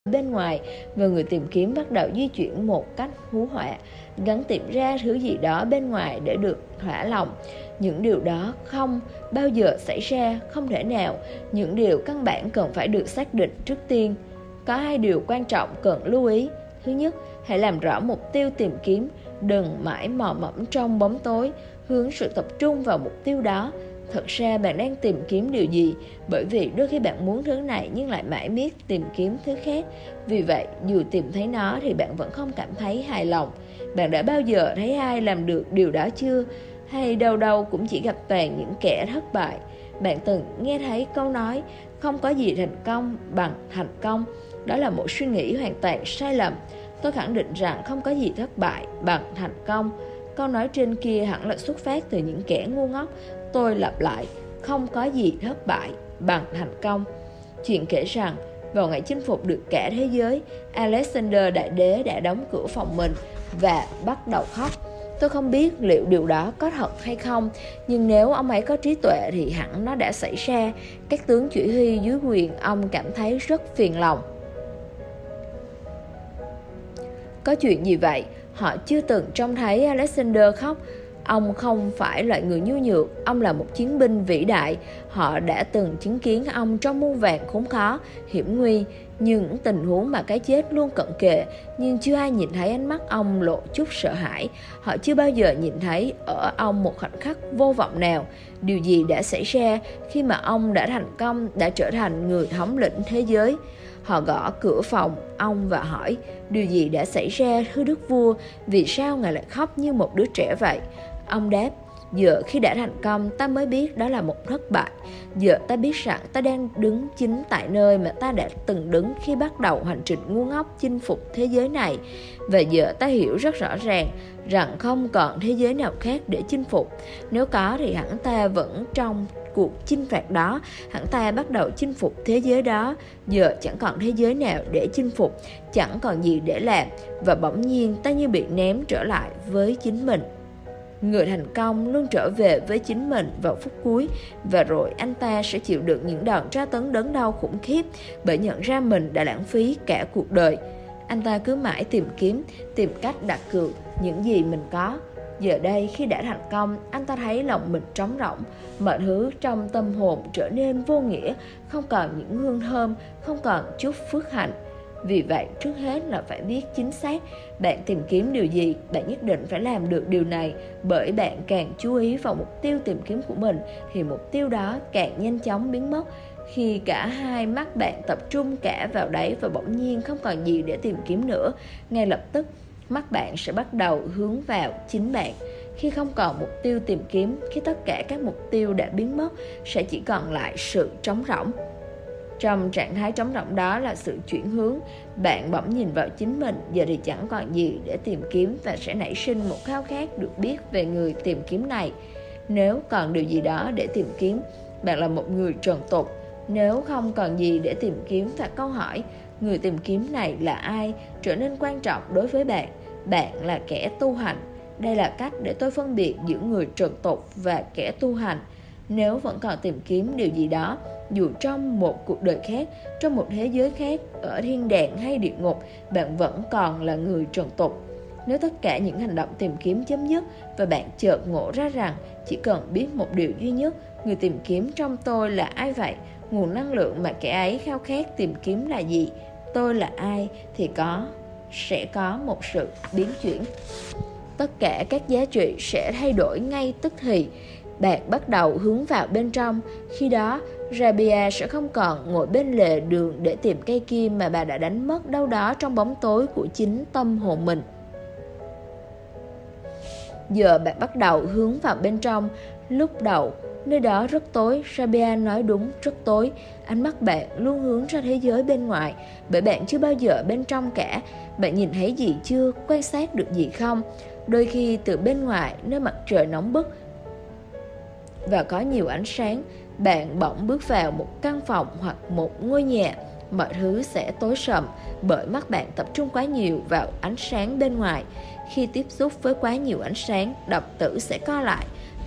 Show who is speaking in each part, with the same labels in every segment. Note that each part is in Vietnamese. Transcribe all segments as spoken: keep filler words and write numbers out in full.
Speaker 1: bên ngoài, và người tìm kiếm bắt đầu di chuyển một cách hú họa, gắng tìm ra thứ gì đó bên ngoài để được thỏa lòng. Những điều đó không bao giờ xảy ra, không thể nào. Những điều căn bản cần phải được xác định trước tiên. Có hai điều quan trọng cần lưu ý. Thứ nhất, hãy làm rõ mục tiêu tìm kiếm. Đừng mãi mò mẫm trong bóng tối, hướng sự tập trung vào mục tiêu đó. Thật ra bạn đang tìm kiếm điều gì? Bởi vì đôi khi bạn muốn thứ này nhưng lại mãi miết tìm kiếm thứ khác. Vì vậy, dù tìm thấy nó thì bạn vẫn không cảm thấy hài lòng. Bạn đã bao giờ thấy ai làm được điều đó chưa? Hay đâu đâu cũng chỉ gặp toàn những kẻ thất bại? Bạn từng nghe thấy câu nói không có gì thành công bằng thành công. Đó là một suy nghĩ hoàn toàn sai lầm. Tôi khẳng định rằng không có gì thất bại bằng thành công. Câu nói trên kia hẳn là xuất phát từ những kẻ ngu ngốc. Tôi lặp lại, không có gì thất bại bằng thành công. Chuyện kể rằng, vào ngày chinh phục được cả thế giới, Alexander Đại Đế đã đóng cửa phòng mình và bắt đầu khóc. Tôi không biết liệu điều đó có thật hay không, nhưng nếu ông ấy có trí tuệ thì hẳn nó đã xảy ra. Các tướng chỉ huy dưới quyền ông cảm thấy rất phiền lòng. Có chuyện gì vậy? Họ chưa từng trông thấy Alexander khóc. Ông không phải loại người nhu nhược, ông là một chiến binh vĩ đại. Họ đã từng chứng kiến ông trong muôn vàn khốn khó, hiểm nguy, những tình huống mà cái chết luôn cận kề, nhưng chưa ai nhìn thấy ánh mắt ông lộ chút sợ hãi. Họ chưa bao giờ nhìn thấy ở ông một khoảnh khắc vô vọng nào. Điều gì đã xảy ra khi mà ông đã thành công, đã trở thành người thống lĩnh thế giới? Họ gõ cửa phòng ông và hỏi, điều gì đã xảy ra thưa đức vua? Vì sao ngài lại khóc như một đứa trẻ vậy? Ông đáp, giờ khi đã thành công ta mới biết đó là một thất bại. Giờ ta biết rằng ta đang đứng chính tại nơi mà ta đã từng đứng khi bắt đầu hành trình ngu ngốc chinh phục thế giới này. Và giờ ta hiểu rất rõ ràng rằng không còn thế giới nào khác để chinh phục. Nếu có thì hẳn ta vẫn trong cuộc chinh phạt đó, hẳn ta bắt đầu chinh phục thế giới đó. Giờ chẳng còn thế giới nào để chinh phục, chẳng còn gì để làm, và bỗng nhiên ta như bị ném trở lại với chính mình. Người thành công luôn trở về với chính mình vào phút cuối, và rồi anh ta sẽ chịu được những đòn tra tấn đớn đau khủng khiếp bởi nhận ra mình đã lãng phí cả cuộc đời. Anh ta cứ mãi tìm kiếm, tìm cách đặt cược những gì mình có. Giờ đây khi đã thành công, anh ta thấy lòng mình trống rỗng, mọi thứ trong tâm hồn trở nên vô nghĩa, không còn những hương thơm, không còn chút phước hạnh. Vì vậy, trước hết là phải biết chính xác bạn tìm kiếm điều gì. Bạn nhất định phải làm được điều này, bởi bạn càng chú ý vào mục tiêu tìm kiếm của mình thì mục tiêu đó càng nhanh chóng biến mất. Khi cả hai mắt bạn tập trung cả vào đấy và bỗng nhiên không còn gì để tìm kiếm nữa, ngay lập tức mắt bạn sẽ bắt đầu hướng vào chính bạn. Khi không còn mục tiêu tìm kiếm, khi tất cả các mục tiêu đã biến mất, sẽ chỉ còn lại sự trống rỗng. Trong trạng thái trống rỗng đó là sự chuyển hướng. Bạn bỗng nhìn vào chính mình, giờ thì chẳng còn gì để tìm kiếm, và sẽ nảy sinh một khao khát được biết về người tìm kiếm này. Nếu còn điều gì đó để tìm kiếm, bạn là một người trần tục. Nếu không còn gì để tìm kiếm, và câu hỏi người tìm kiếm này là ai trở nên quan trọng đối với bạn. Bạn là kẻ tu hành. Đây là cách để tôi phân biệt giữa người trần tục và kẻ tu hành. Nếu vẫn còn tìm kiếm điều gì đó, dù trong một cuộc đời khác, trong một thế giới khác, ở thiên đàng hay địa ngục, bạn vẫn còn là người trần tục. Nếu tất cả những hành động tìm kiếm chấm dứt và bạn chợt ngộ ra rằng chỉ cần biết một điều duy nhất, người tìm kiếm trong tôi là ai vậy? Nguồn năng lượng mà kẻ ấy khao khát tìm kiếm là gì? Tôi là ai? Thì có, sẽ có một sự biến chuyển. Tất cả các giá trị sẽ thay đổi ngay tức thì. Bạn bắt đầu hướng vào bên trong. Khi đó, Rabia sẽ không còn ngồi bên lề đường để tìm cây kim mà bà đã đánh mất đâu đó trong bóng tối của chính tâm hồn mình. Giờ bạn bắt đầu hướng vào bên trong. Lúc đầu, nơi đó rất tối. Rabia nói đúng, rất tối. Ánh mắt bạn luôn hướng ra thế giới bên ngoài, bởi bạn chưa bao giờ bên trong cả. Bạn nhìn thấy gì chưa? Quan sát được gì không? Đôi khi từ bên ngoài, nơi mặt trời nóng bức và có nhiều ánh sáng, bạn bỗng bước vào một căn phòng hoặc một ngôi nhà. Mọi thứ sẽ tối sầm bởi mắt bạn tập trung quá nhiều vào ánh sáng bên ngoài. Khi tiếp xúc với quá nhiều ánh sáng, độc tử sẽ co lại.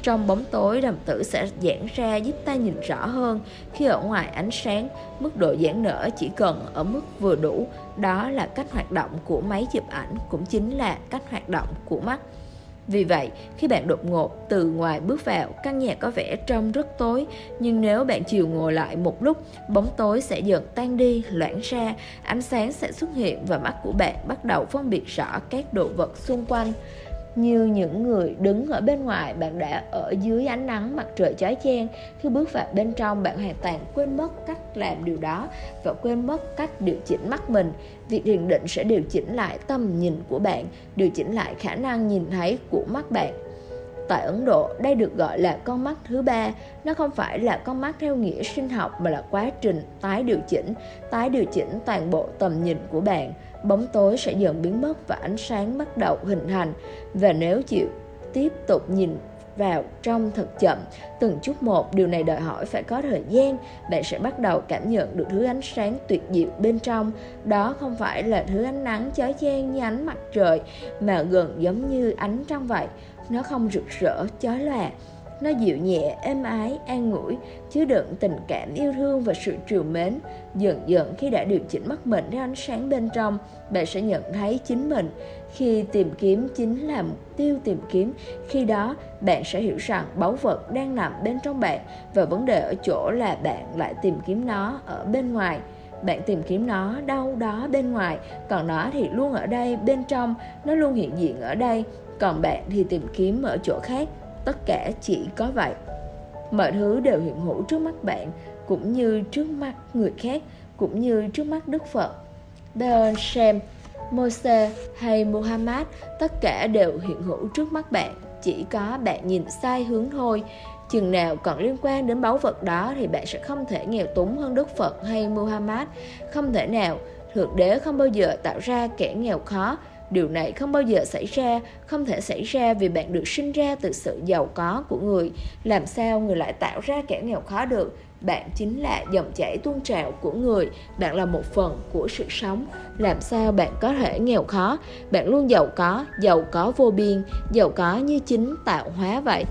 Speaker 1: Trong bóng tối, đồng tử sẽ giãn ra giúp ta nhìn rõ hơn. Khi ở ngoài ánh sáng, mức độ giãn nở chỉ cần ở mức vừa đủ. Đó là cách hoạt động của máy chụp ảnh, cũng chính là cách hoạt động của mắt. Vì vậy, khi bạn đột ngột từ ngoài bước vào, căn nhà có vẻ trông rất tối, nhưng nếu bạn chịu ngồi lại một lúc, bóng tối sẽ dần tan đi, loãng ra, ánh sáng sẽ xuất hiện và mắt của bạn bắt đầu phân biệt rõ các đồ vật xung quanh. Như những người đứng ở bên ngoài, bạn đã ở dưới ánh nắng mặt trời chói chang. Khi bước vào bên trong, bạn hoàn toàn quên mất cách làm điều đó và quên mất cách điều chỉnh mắt mình. Việc thiền định sẽ điều chỉnh lại tầm nhìn của bạn, điều chỉnh lại khả năng nhìn thấy của mắt bạn. Tại Ấn Độ, đây được gọi là con mắt thứ ba. Nó không phải là con mắt theo nghĩa sinh học mà là quá trình tái điều chỉnh, tái điều chỉnh toàn bộ tầm nhìn của bạn. Bóng tối sẽ dần biến mất và ánh sáng bắt đầu hình thành. Và nếu chịu tiếp tục nhìn vào trong thật chậm, từng chút một, điều này đòi hỏi phải có thời gian, bạn sẽ bắt đầu cảm nhận được thứ ánh sáng tuyệt diệu bên trong. Đó không phải là thứ ánh nắng chói chang như ánh mặt trời, mà gần giống như ánh trăng vậy. Nó không rực rỡ, chói lòa. Nó dịu nhẹ, êm ái, an ủi, chứa đựng tình cảm yêu thương và sự trìu mến. Dần dần khi đã điều chỉnh mắt mình theo ánh sáng bên trong, bạn sẽ nhận thấy chính mình. Khi tìm kiếm chính là mục tiêu tìm kiếm, khi đó bạn sẽ hiểu rằng báu vật đang nằm bên trong bạn, và vấn đề ở chỗ là bạn lại tìm kiếm nó ở bên ngoài. Bạn tìm kiếm nó đâu đó bên ngoài, còn nó thì luôn ở đây bên trong, nó luôn hiện diện ở đây, còn bạn thì tìm kiếm ở chỗ khác. Tất cả chỉ có vậy. Mọi thứ đều hiện hữu trước mắt bạn, cũng như trước mắt người khác, cũng như trước mắt Đức Phật, Baal Shem, Moses hay Muhammad. Tất cả đều hiện hữu trước mắt bạn, chỉ có bạn nhìn sai hướng thôi. Chừng nào còn liên quan đến báu vật đó thì bạn sẽ không thể nghèo túng hơn Đức Phật hay Muhammad. Không thể nào. Thượng Đế không bao giờ tạo ra kẻ nghèo khó. Điều này không bao giờ xảy ra, không thể xảy ra vì bạn được sinh ra từ sự giàu có của người. Làm sao người lại tạo ra kẻ nghèo khó được? Bạn chính là dòng chảy tuôn trào của người, bạn là một phần của sự sống. Làm sao bạn có thể nghèo khó? Bạn luôn giàu có, giàu có vô biên, giàu có như chính tạo hóa vậy.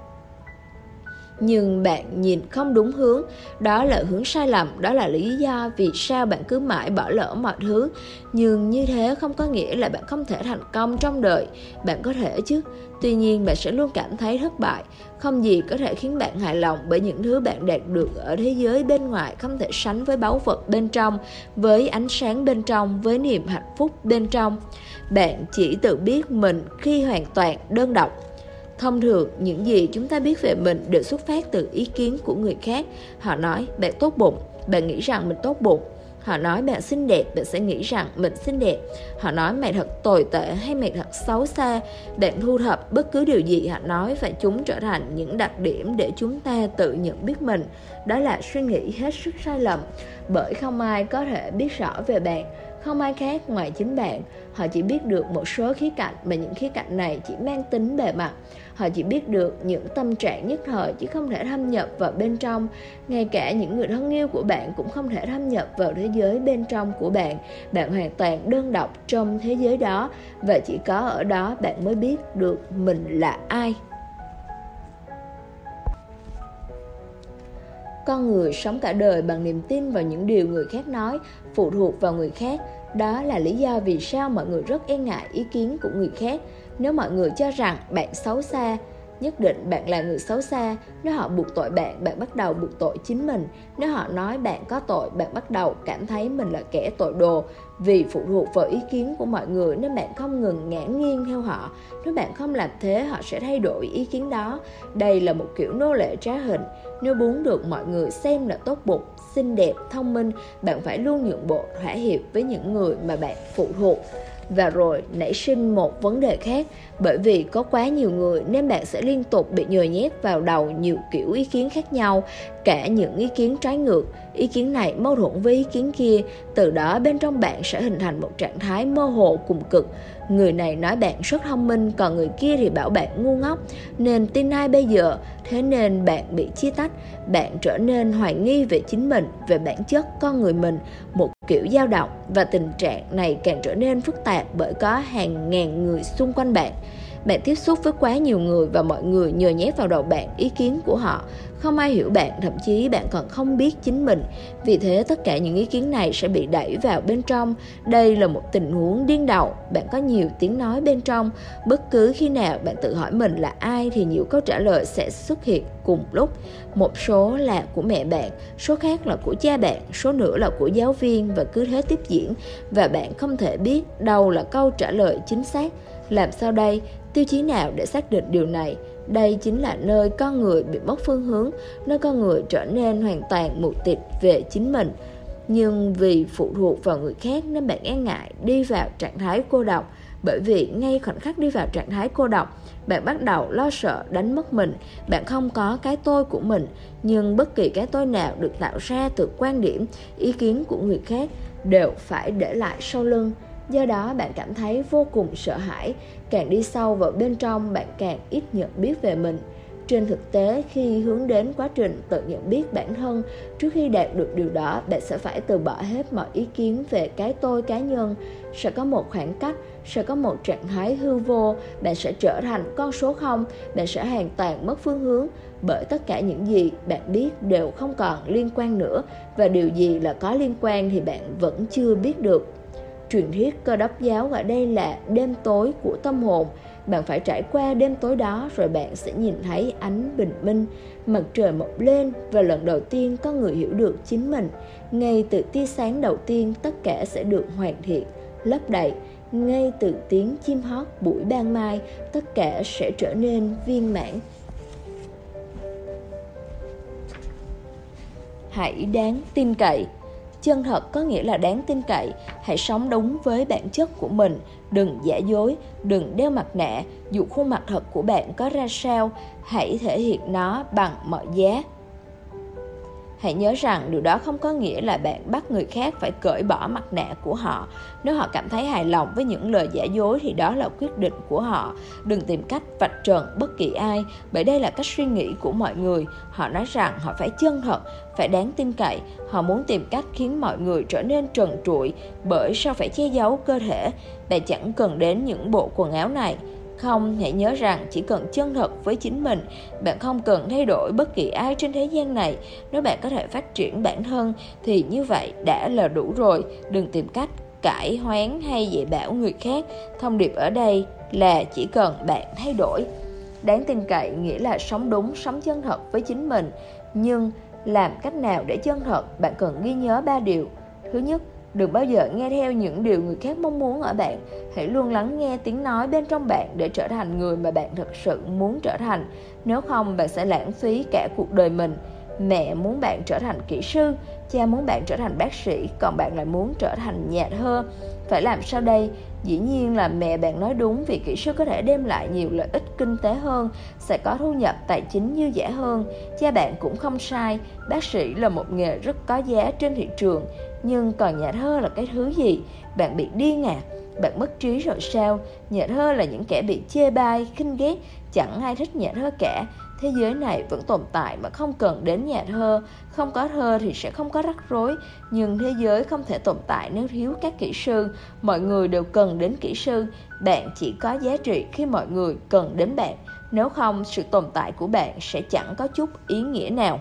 Speaker 1: Nhưng bạn nhìn không đúng hướng, đó là hướng sai lầm, đó là lý do vì sao bạn cứ mãi bỏ lỡ mọi thứ. Nhưng như thế không có nghĩa là bạn không thể thành công trong đời, bạn có thể chứ. Tuy nhiên bạn sẽ luôn cảm thấy thất bại. Không gì có thể khiến bạn hài lòng, bởi những thứ bạn đạt được ở thế giới bên ngoài không thể sánh với báu vật bên trong, với ánh sáng bên trong, với niềm hạnh phúc bên trong. Bạn chỉ tự biết mình khi hoàn toàn đơn độc. Thông thường, những gì chúng ta biết về mình đều xuất phát từ ý kiến của người khác. Họ nói bạn tốt bụng, bạn nghĩ rằng mình tốt bụng. Họ nói bạn xinh đẹp, bạn sẽ nghĩ rằng mình xinh đẹp. Họ nói mày thật tồi tệ hay mày thật xấu xa. Bạn thu thập bất cứ điều gì họ nói và chúng trở thành những đặc điểm để chúng ta tự nhận biết mình. Đó là suy nghĩ hết sức sai lầm, bởi không ai có thể biết rõ về bạn, không ai khác ngoài chính bạn. Họ chỉ biết được một số khía cạnh, mà những khía cạnh này chỉ mang tính bề mặt. Họ chỉ biết được những tâm trạng nhất thời, chứ không thể thâm nhập vào bên trong. Ngay cả những người thân yêu của bạn cũng không thể thâm nhập vào thế giới bên trong của bạn. Bạn hoàn toàn đơn độc trong thế giới đó, và chỉ có ở đó bạn mới biết được mình là ai. Con người sống cả đời bằng niềm tin vào những điều người khác nói, phụ thuộc vào người khác. Đó là lý do vì sao mọi người rất e ngại ý kiến của người khác. Nếu mọi người cho rằng bạn xấu xa, nhất định bạn là người xấu xa. Nếu họ buộc tội bạn, bạn bắt đầu buộc tội chính mình. Nếu họ nói bạn có tội, bạn bắt đầu cảm thấy mình là kẻ tội đồ. Vì phụ thuộc vào ý kiến của mọi người nên bạn không ngừng ngã nghiêng theo họ. Nếu bạn không làm thế, họ sẽ thay đổi ý kiến đó. Đây là một kiểu nô lệ trá hình. Nếu muốn được mọi người xem là tốt bụng, xinh đẹp, thông minh, bạn phải luôn nhượng bộ, thỏa hiệp với những người mà bạn phụ thuộc. Và rồi nảy sinh một vấn đề khác, bởi vì có quá nhiều người nên bạn sẽ liên tục bị nhồi nhét vào đầu nhiều kiểu ý kiến khác nhau, cả những ý kiến trái ngược. Ý kiến này mâu thuẫn với ý kiến kia, từ đó bên trong bạn sẽ hình thành một trạng thái mơ hồ cùng cực. Người này nói bạn rất thông minh, còn người kia thì bảo bạn ngu ngốc, nên tin ai bây giờ? Thế nên bạn bị chia tách, bạn trở nên hoài nghi về chính mình, về bản chất con người mình, một kiểu dao động. Và tình trạng này càng trở nên phức tạp bởi có hàng ngàn người xung quanh bạn. Bạn tiếp xúc với quá nhiều người và mọi người nhồi nhét vào đầu bạn ý kiến của họ. Không ai hiểu bạn, thậm chí bạn còn không biết chính mình. Vì thế tất cả những ý kiến này sẽ bị đẩy vào bên trong. Đây là một tình huống điên đầu. Bạn có nhiều tiếng nói bên trong. Bất cứ khi nào bạn tự hỏi mình là ai thì nhiều câu trả lời sẽ xuất hiện cùng lúc. Một số là của mẹ bạn, số khác là của cha bạn, số nữa là của giáo viên, và cứ thế tiếp diễn. Và bạn không thể biết đâu là câu trả lời chính xác. Làm sao đây? Tiêu chí nào để xác định điều này? Đây chính là nơi con người bị mất phương hướng, nơi con người trở nên hoàn toàn mù tịt về chính mình. Nhưng vì phụ thuộc vào người khác nên bạn e ngại đi vào trạng thái cô độc. Bởi vì ngay khoảnh khắc đi vào trạng thái cô độc, bạn bắt đầu lo sợ đánh mất mình. Bạn không có cái tôi của mình. Nhưng bất kỳ cái tôi nào được tạo ra từ quan điểm, ý kiến của người khác đều phải để lại sau lưng. Do đó bạn cảm thấy vô cùng sợ hãi. Càng đi sâu vào bên trong, bạn càng ít nhận biết về mình. Trên thực tế, khi hướng đến quá trình tự nhận biết bản thân, trước khi đạt được điều đó, bạn sẽ phải từ bỏ hết mọi ý kiến về cái tôi cá nhân. Sẽ có một khoảng cách, sẽ có một trạng thái hư vô, bạn sẽ trở thành con số không, bạn sẽ hoàn toàn mất phương hướng. Bởi tất cả những gì bạn biết đều không còn liên quan nữa, và điều gì là có liên quan thì bạn vẫn chưa biết được. Truyền thuyết Cơ Đốc giáo gọi đây là đêm tối của tâm hồn. Bạn phải trải qua đêm tối đó rồi bạn sẽ nhìn thấy ánh bình minh, mặt trời mọc lên, và lần đầu tiên có người hiểu được chính mình. Ngay từ tia sáng đầu tiên tất cả sẽ được hoàn thiện, lấp đầy. Ngay từ tiếng chim hót buổi ban mai tất cả sẽ trở nên viên mãn. Hãy đáng tin cậy. Chân thật có nghĩa là đáng tin cậy. Hãy sống đúng với bản chất của mình. Đừng giả dối, đừng đeo mặt nạ. Dù khuôn mặt thật của bạn có ra sao, hãy thể hiện nó bằng mọi giá. Hãy nhớ rằng điều đó không có nghĩa là bạn bắt người khác phải cởi bỏ mặt nạ của họ. Nếu họ cảm thấy hài lòng với những lời giả dối thì đó là quyết định của họ. Đừng tìm cách vạch trần bất kỳ ai, bởi đây là cách suy nghĩ của mọi người. Họ nói rằng họ phải chân thật, phải đáng tin cậy. Họ muốn tìm cách khiến mọi người trở nên trần trụi, bởi sao phải che giấu cơ thể? Bạn chẳng cần đến những bộ quần áo này. Không, hãy nhớ rằng chỉ cần chân thật với chính mình, bạn không cần thay đổi bất kỳ ai trên thế gian này. Nếu bạn có thể phát triển bản thân thì như vậy đã là đủ rồi. Đừng tìm cách cải hoán hay dạy bảo người khác. Thông điệp ở đây là chỉ cần bạn thay đổi. Đáng tin cậy nghĩa là sống đúng, sống chân thật với chính mình. Nhưng làm cách nào để chân thật? Bạn cần ghi nhớ ba điều. Thứ nhất, đừng bao giờ nghe theo những điều người khác mong muốn ở bạn. Hãy luôn lắng nghe tiếng nói bên trong bạn để trở thành người mà bạn thực sự muốn trở thành. Nếu không, bạn sẽ lãng phí cả cuộc đời mình. Mẹ muốn bạn trở thành kỹ sư, cha muốn bạn trở thành bác sĩ, còn bạn lại muốn trở thành nhà thơ. Phải làm sao đây? Dĩ nhiên là mẹ bạn nói đúng, vì kỹ sư có thể đem lại nhiều lợi ích kinh tế hơn, sẽ có thu nhập tài chính dư dả hơn. Cha bạn cũng không sai, bác sĩ là một nghề rất có giá trên thị trường. Nhưng còn nhà thơ là cái thứ gì? Bạn bị điên à? Bạn mất trí rồi sao? Nhà thơ là những kẻ bị chê bai, khinh ghét. Chẳng ai thích nhà thơ cả. Thế giới này vẫn tồn tại mà không cần đến nhà thơ. Không có thơ thì sẽ không có rắc rối. Nhưng thế giới không thể tồn tại nếu thiếu các kỹ sư. Mọi người đều cần đến kỹ sư. Bạn chỉ có giá trị khi mọi người cần đến bạn. Nếu không, sự tồn tại của bạn sẽ chẳng có chút ý nghĩa nào.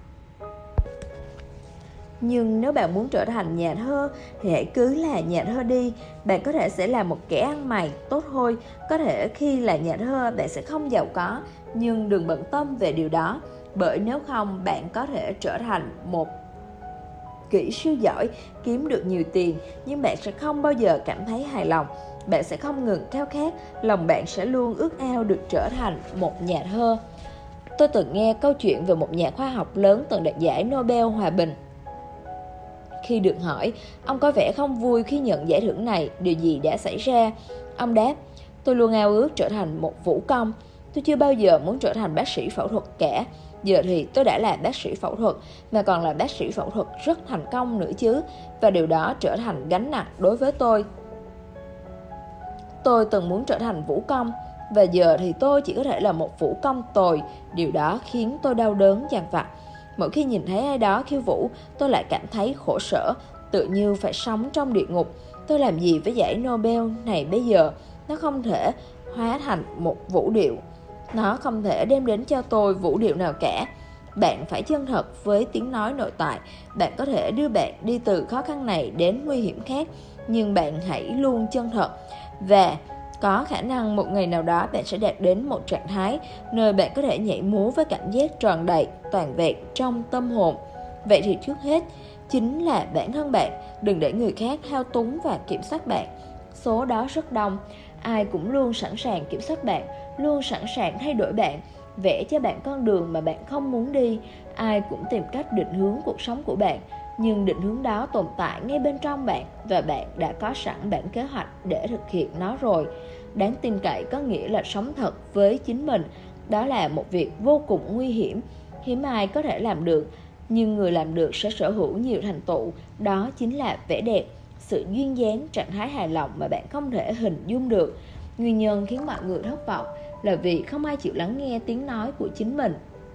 Speaker 1: Nhưng nếu bạn muốn trở thành nhà thơ thì hãy cứ là nhà thơ đi. Bạn có thể sẽ là một kẻ ăn mày tốt thôi. Có thể khi là nhà thơ bạn sẽ không giàu có, nhưng đừng bận tâm về điều đó. Bởi nếu không, bạn có thể trở thành một kỹ sư giỏi, kiếm được nhiều tiền, nhưng bạn sẽ không bao giờ cảm thấy hài lòng. Bạn sẽ không ngừng khao khát, lòng bạn sẽ luôn ước ao được trở thành một nhà thơ. Tôi từng nghe câu chuyện về một nhà khoa học lớn từng đoạt giải Nobel Hòa bình. Khi được hỏi, ông có vẻ không vui khi nhận giải thưởng này, điều gì đã xảy ra? Ông đáp, tôi luôn ao ước trở thành một vũ công. Tôi chưa bao giờ muốn trở thành bác sĩ phẫu thuật cả. Giờ thì tôi đã là bác sĩ phẫu thuật, mà còn là bác sĩ phẫu thuật rất thành công nữa chứ. Và điều đó trở thành gánh nặng đối với tôi. Tôi từng muốn trở thành vũ công, và giờ thì tôi chỉ có thể là một vũ công tồi. Điều đó khiến tôi đau đớn dằn vặt. Mỗi khi nhìn thấy ai đó khiêu vũ, tôi lại cảm thấy khổ sở, tự như phải sống trong địa ngục. Tôi làm gì với giải Nobel này bây giờ? Nó không thể hóa thành một vũ điệu. Nó không thể đem đến cho tôi vũ điệu nào cả. Bạn phải chân thật với tiếng nói nội tại. Bạn có thể đưa bạn đi từ khó khăn này đến nguy hiểm khác, nhưng bạn hãy luôn chân thật. Và có khả năng một ngày nào đó bạn sẽ đạt đến một trạng thái nơi bạn có thể nhảy múa với cảm giác tròn đầy, toàn vẹn trong tâm hồn. Vậy thì trước hết chính là bản thân bạn. Đừng để người khác thao túng và kiểm soát bạn. Số đó rất đông. Ai cũng luôn sẵn sàng kiểm soát bạn, luôn sẵn sàng thay đổi bạn, vẽ cho bạn con đường mà bạn không muốn đi. Ai cũng tìm cách định hướng cuộc sống của bạn, nhưng định hướng đó tồn tại ngay bên trong bạn, và bạn đã có sẵn bản kế hoạch để thực hiện nó rồi. Đáng tin cậy có nghĩa là sống thật với chính mình. Đó là một việc vô cùng nguy hiểm. Hiếm ai có thể làm được, nhưng người làm được sẽ sở hữu nhiều thành tựu. Đó chính là vẻ đẹp, sự duyên dáng, trạng thái hài lòng mà bạn không thể hình dung được. Nguyên nhân khiến mọi người thất vọng là vì không ai chịu lắng nghe tiếng nói của chính mình.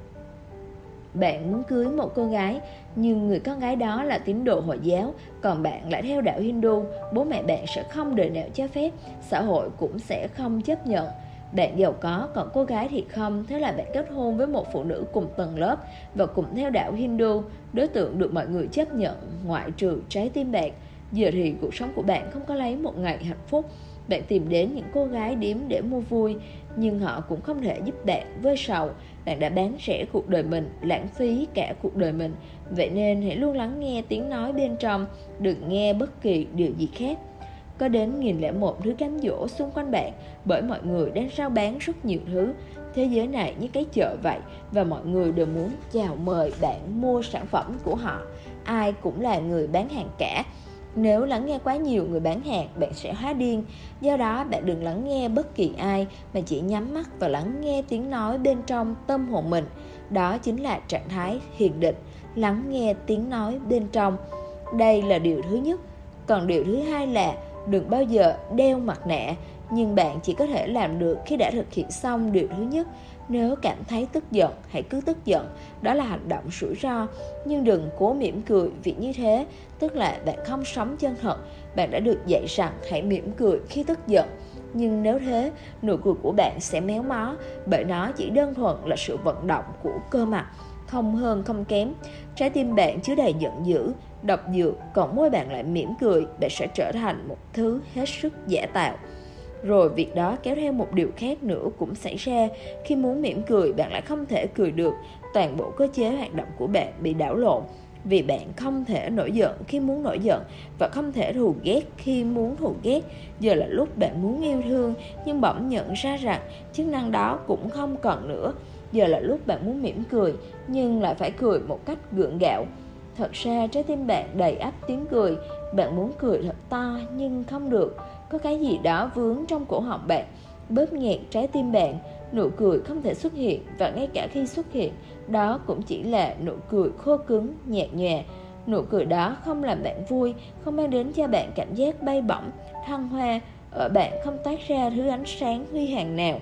Speaker 1: Bạn muốn cưới một cô gái, nhưng người con gái đó là tín đồ Hồi giáo, còn bạn lại theo đạo Hindu. Bố mẹ bạn sẽ không đời nào cho phép, xã hội cũng sẽ không chấp nhận. Bạn giàu có, còn cô gái thì không. Thế là bạn kết hôn với một phụ nữ cùng tầng lớp và cùng theo đạo Hindu. Đối tượng được mọi người chấp nhận ngoại trừ trái tim bạn. Giờ thì cuộc sống của bạn không có lấy một ngày hạnh phúc. Bạn tìm đến những cô gái điếm để mua vui, nhưng họ cũng không thể giúp bạn vơi sầu. Bạn đã bán rẻ cuộc đời mình, lãng phí cả cuộc đời mình. Vậy nên hãy luôn lắng nghe tiếng nói bên trong, đừng nghe bất kỳ điều gì khác. Có đến nghìn lẻ một thứ cám dỗ xung quanh bạn, bởi mọi người đang rao bán rất nhiều thứ. Thế giới này như cái chợ vậy, và mọi người đều muốn chào mời bạn mua sản phẩm của họ. Ai cũng là người bán hàng cả. Nếu lắng nghe quá nhiều người bán hàng, bạn sẽ hóa điên. Do đó bạn đừng lắng nghe bất kỳ ai, mà chỉ nhắm mắt và lắng nghe tiếng nói bên trong tâm hồn mình. Đó chính là trạng thái thiền định, lắng nghe tiếng nói bên trong. Đây là điều thứ nhất. Còn điều thứ hai là đừng bao giờ đeo mặt nạ. Nhưng bạn chỉ có thể làm được khi đã thực hiện xong điều thứ nhất. Nếu cảm thấy tức giận, hãy cứ tức giận. Đó là hành động rủi ro. Nhưng đừng cố mỉm cười, vì như thế tức là bạn không sống chân thật. Bạn đã được dạy rằng hãy mỉm cười khi tức giận. Nhưng nếu thế, nụ cười của bạn sẽ méo mó, bởi nó chỉ đơn thuần là sự vận động của cơ mặt, không hơn không kém. Trái tim bạn chứa đầy giận dữ, độc dược, còn môi bạn lại mỉm cười. Bạn sẽ trở thành một thứ hết sức giả tạo. Rồi việc đó kéo theo một điều khác nữa cũng xảy ra. Khi muốn mỉm cười, bạn lại không thể cười được. Toàn bộ cơ chế hoạt động của bạn bị đảo lộn, vì bạn không thể nổi giận khi muốn nổi giận, và không thể thù ghét khi muốn thù ghét. Giờ là lúc bạn muốn yêu thương, nhưng bỗng nhận ra rằng chức năng đó cũng không còn nữa. Giờ là lúc bạn muốn mỉm cười, nhưng lại phải cười một cách gượng gạo. Thật ra trái tim bạn đầy ắp tiếng cười. Bạn muốn cười thật to nhưng không được. Có cái gì đó vướng trong cổ họng bạn, bóp nghẹt trái tim bạn. Nụ cười không thể xuất hiện, và ngay cả khi xuất hiện, đó cũng chỉ là nụ cười khô cứng, nhạt nhòa. Nụ cười đó không làm bạn vui, không mang đến cho bạn cảm giác bay bổng, thăng hoa. Ở bạn không toát ra thứ ánh sáng huy hoàng nào.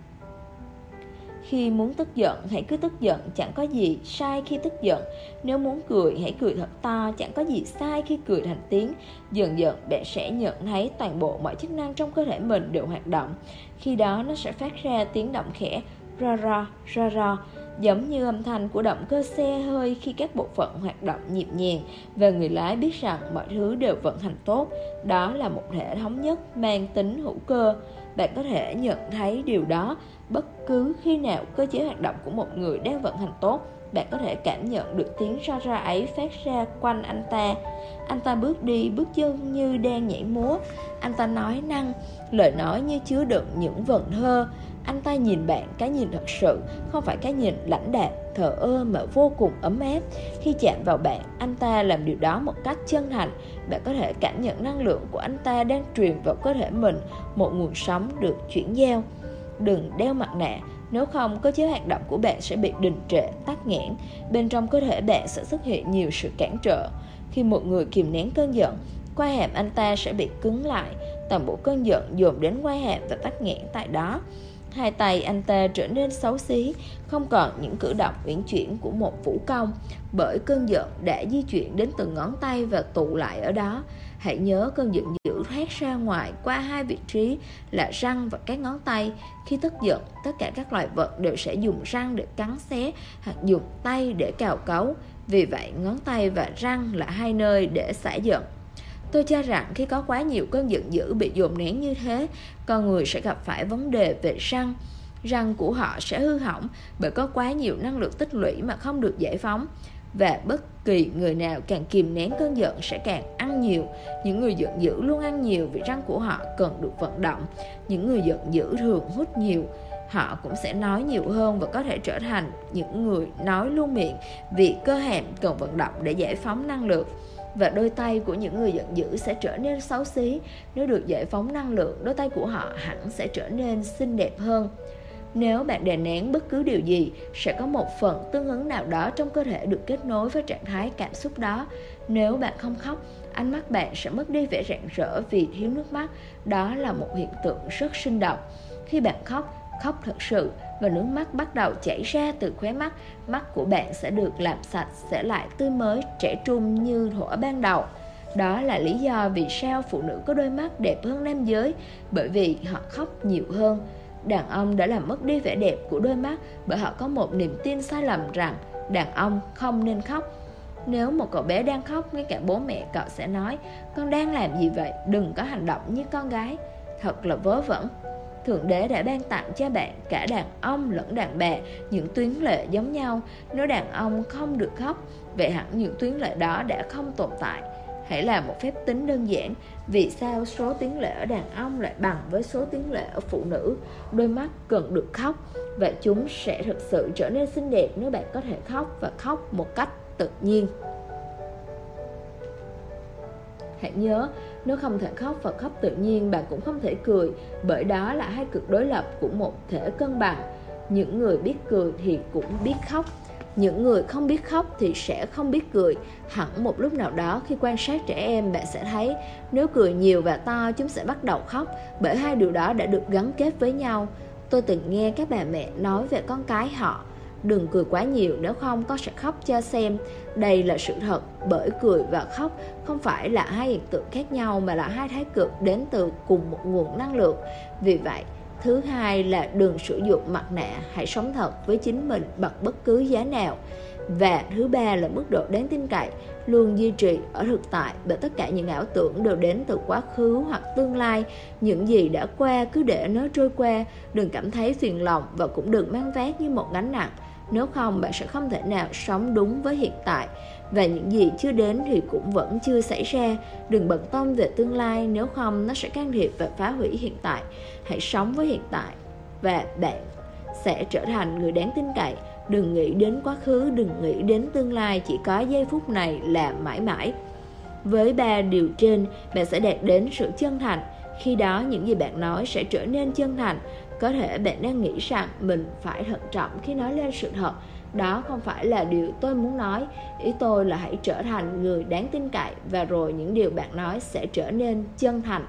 Speaker 1: Khi muốn tức giận, hãy cứ tức giận, chẳng có gì sai khi tức giận. Nếu muốn cười, hãy cười thật to, chẳng có gì sai khi cười thành tiếng. Dần dần, bạn sẽ nhận thấy toàn bộ mọi chức năng trong cơ thể mình đều hoạt động. Khi đó, nó sẽ phát ra tiếng động khẽ, ro ro, ro ro, giống như âm thanh của động cơ xe hơi khi các bộ phận hoạt động nhịp nhàng, và người lái biết rằng mọi thứ đều vận hành tốt. Đó là một hệ thống nhất mang tính hữu cơ. Bạn có thể nhận thấy điều đó bất cứ khi nào cơ chế hoạt động của một người đang vận hành tốt. Bạn có thể cảm nhận được tiếng ro ro ấy phát ra quanh anh ta. Anh ta bước đi, bước chân như đang nhảy múa. Anh ta nói năng, lời nói như chứa đựng những vần thơ. Anh ta nhìn bạn cái nhìn thật sự, không phải cái nhìn lãnh đạm, thờ ơ mà vô cùng ấm áp. Khi chạm vào bạn, anh ta làm điều đó một cách chân thành. Bạn có thể cảm nhận năng lượng của anh ta đang truyền vào cơ thể mình, một nguồn sống được chuyển giao. Đừng đeo mặt nạ, nếu không cơ chế hoạt động của bạn sẽ bị đình trệ, tắc nghẽn. Bên trong cơ thể bạn sẽ xuất hiện nhiều sự cản trở. Khi một người kìm nén cơn giận, quai hàm anh ta sẽ bị cứng lại. Toàn bộ cơn giận dồn đến quai hàm và tắc nghẽn tại đó. Hai tay anh ta trở nên xấu xí, không còn những cử động uyển chuyển của một vũ công, bởi cơn giận đã di chuyển đến từng ngón tay và tụ lại ở đó. Hãy nhớ cơn giận dữ thét ra ngoài qua hai vị trí là răng và các ngón tay. Khi tức giận, tất cả các loài vật đều sẽ dùng răng để cắn xé hoặc dùng tay để cào cấu. Vì vậy, ngón tay và răng là hai nơi để xả giận. Tôi cho rằng khi có quá nhiều cơn giận dữ bị dồn nén như thế, con người sẽ gặp phải vấn đề về răng. Răng của họ sẽ hư hỏng bởi có quá nhiều năng lượng tích lũy mà không được giải phóng. Và bất kỳ người nào càng kìm nén cơn giận sẽ càng ăn nhiều. Những người giận dữ luôn ăn nhiều vì răng của họ cần được vận động. Những người giận dữ thường hút nhiều. Họ cũng sẽ nói nhiều hơn và có thể trở thành những người nói luôn miệng vì cơ hàm cần vận động để giải phóng năng lượng. Và đôi tay của những người giận dữ sẽ trở nên xấu xí. Nếu được giải phóng năng lượng, đôi tay của họ hẳn sẽ trở nên xinh đẹp hơn. Nếu bạn đè nén bất cứ điều gì, sẽ có một phần tương ứng nào đó trong cơ thể được kết nối với trạng thái cảm xúc đó. Nếu bạn không khóc, ánh mắt bạn sẽ mất đi vẻ rạng rỡ vì thiếu nước mắt. Đó là một hiện tượng rất sinh động. Khi bạn khóc, khóc thật sự và nước mắt bắt đầu chảy ra từ khóe mắt, mắt của bạn sẽ được làm sạch, sẽ lại tươi mới, trẻ trung như thuở ban đầu. Đó là lý do vì sao phụ nữ có đôi mắt đẹp hơn nam giới, bởi vì họ khóc nhiều hơn. Đàn ông đã làm mất đi vẻ đẹp của đôi mắt bởi họ có một niềm tin sai lầm rằng đàn ông không nên khóc. Nếu một cậu bé đang khóc, ngay cả bố mẹ cậu sẽ nói: "Con đang làm gì vậy? Đừng có hành động như con gái." Thật là vớ vẩn. Thượng Đế đã ban tặng cho bạn, cả đàn ông lẫn đàn bà, những tuyến lệ giống nhau. Nếu đàn ông không được khóc, vậy hẳn những tuyến lệ đó đã không tồn tại. Hãy làm một phép tính đơn giản. Vì sao số tuyến lệ ở đàn ông lại bằng với số tuyến lệ ở phụ nữ? Đôi mắt cần được khóc, và chúng sẽ thực sự trở nên xinh đẹp nếu bạn có thể khóc và khóc một cách tự nhiên. Hãy nhớ, nếu không thể khóc và khóc tự nhiên, bạn cũng không thể cười, bởi đó là hai cực đối lập của một thể cân bằng. Những người biết cười thì cũng biết khóc. Những người không biết khóc thì sẽ không biết cười. Hẳn một lúc nào đó khi quan sát trẻ em, bạn sẽ thấy nếu cười nhiều và to, chúng sẽ bắt đầu khóc, bởi hai điều đó đã được gắn kết với nhau. Tôi từng nghe các bà mẹ nói về con cái họ: "Đừng cười quá nhiều, nếu không con sẽ khóc cho xem." Đây là sự thật, bởi cười và khóc không phải là hai hiện tượng khác nhau, mà là hai thái cực đến từ cùng một nguồn năng lượng. Vì vậy, thứ hai là đừng sử dụng mặt nạ, hãy sống thật với chính mình bằng bất cứ giá nào. Và thứ ba là mức độ đáng tin cậy, luôn duy trì ở thực tại, bởi tất cả những ảo tưởng đều đến từ quá khứ hoặc tương lai. Những gì đã qua cứ để nó trôi qua, đừng cảm thấy phiền lòng và cũng đừng mang vác như một gánh nặng. Nếu không, bạn sẽ không thể nào sống đúng với hiện tại. Và những gì chưa đến thì cũng vẫn chưa xảy ra. Đừng bận tâm về tương lai, nếu không nó sẽ can thiệp và phá hủy hiện tại. Hãy sống với hiện tại và bạn sẽ trở thành người đáng tin cậy. Đừng nghĩ đến quá khứ, đừng nghĩ đến tương lai, chỉ có giây phút này là mãi mãi. Với ba điều trên, bạn sẽ đạt đến sự chân thành. Khi đó những gì bạn nói sẽ trở nên chân thành. Có thể bạn đang nghĩ rằng mình phải thận trọng khi nói lên sự thật. Đó không phải là điều tôi muốn nói. Ý tôi là hãy trở thành người đáng tin cậy, và rồi những điều bạn nói sẽ trở nên chân thành.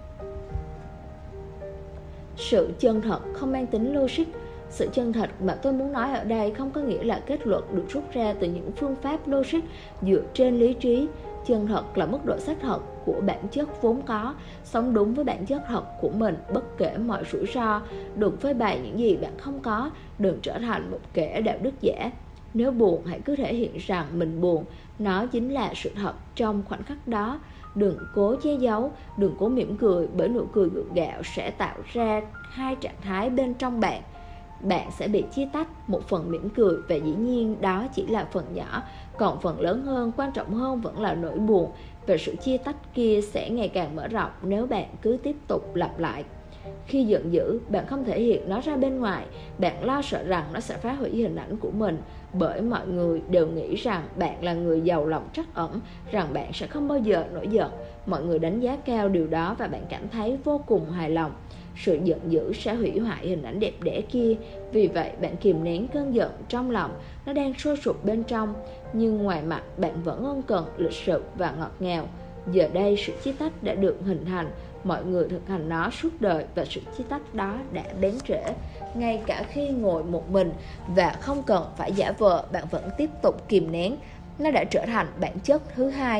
Speaker 1: Sự chân thật không mang tính logic. Sự chân thật mà tôi muốn nói ở đây không có nghĩa là kết luận được rút ra từ những phương pháp logic dựa trên lý trí. Chân thật là mức độ xác thật của bản chất vốn có. Sống đúng với bản chất thật của mình bất kể mọi rủi ro. Đừng phơi bày những gì bạn không có. Đừng trở thành một kẻ đạo đức giả. Nếu buồn, hãy cứ thể hiện rằng mình buồn. Nó chính là sự thật trong khoảnh khắc đó. Đừng cố che giấu, đừng cố mỉm cười, bởi nụ cười gượng gạo sẽ tạo ra hai trạng thái bên trong bạn. Bạn sẽ bị chia tách, một phần mỉm cười, và dĩ nhiên đó chỉ là phần nhỏ. Còn phần lớn hơn, quan trọng hơn vẫn là nỗi buồn. Và sự chia tách kia sẽ ngày càng mở rộng nếu bạn cứ tiếp tục lặp lại. Khi giận dữ, bạn không thể hiện nó ra bên ngoài. Bạn lo sợ rằng nó sẽ phá hủy hình ảnh của mình, bởi mọi người đều nghĩ rằng bạn là người giàu lòng trắc ẩn, rằng bạn sẽ không bao giờ nổi giận. Mọi người đánh giá cao điều đó và bạn cảm thấy vô cùng hài lòng. Sự giận dữ sẽ hủy hoại hình ảnh đẹp đẽ kia. Vì vậy bạn kìm nén cơn giận trong lòng, nó đang sôi sục bên trong, nhưng ngoài mặt bạn vẫn ân cần, lịch sự và ngọt ngào. Giờ đây sự chia tách đã được hình thành, mọi người thực hành nó suốt đời, và sự chia tách đó đã bén rễ. Ngay cả khi ngồi một mình và không cần phải giả vờ, bạn vẫn tiếp tục kìm nén. Nó đã trở thành bản chất thứ hai.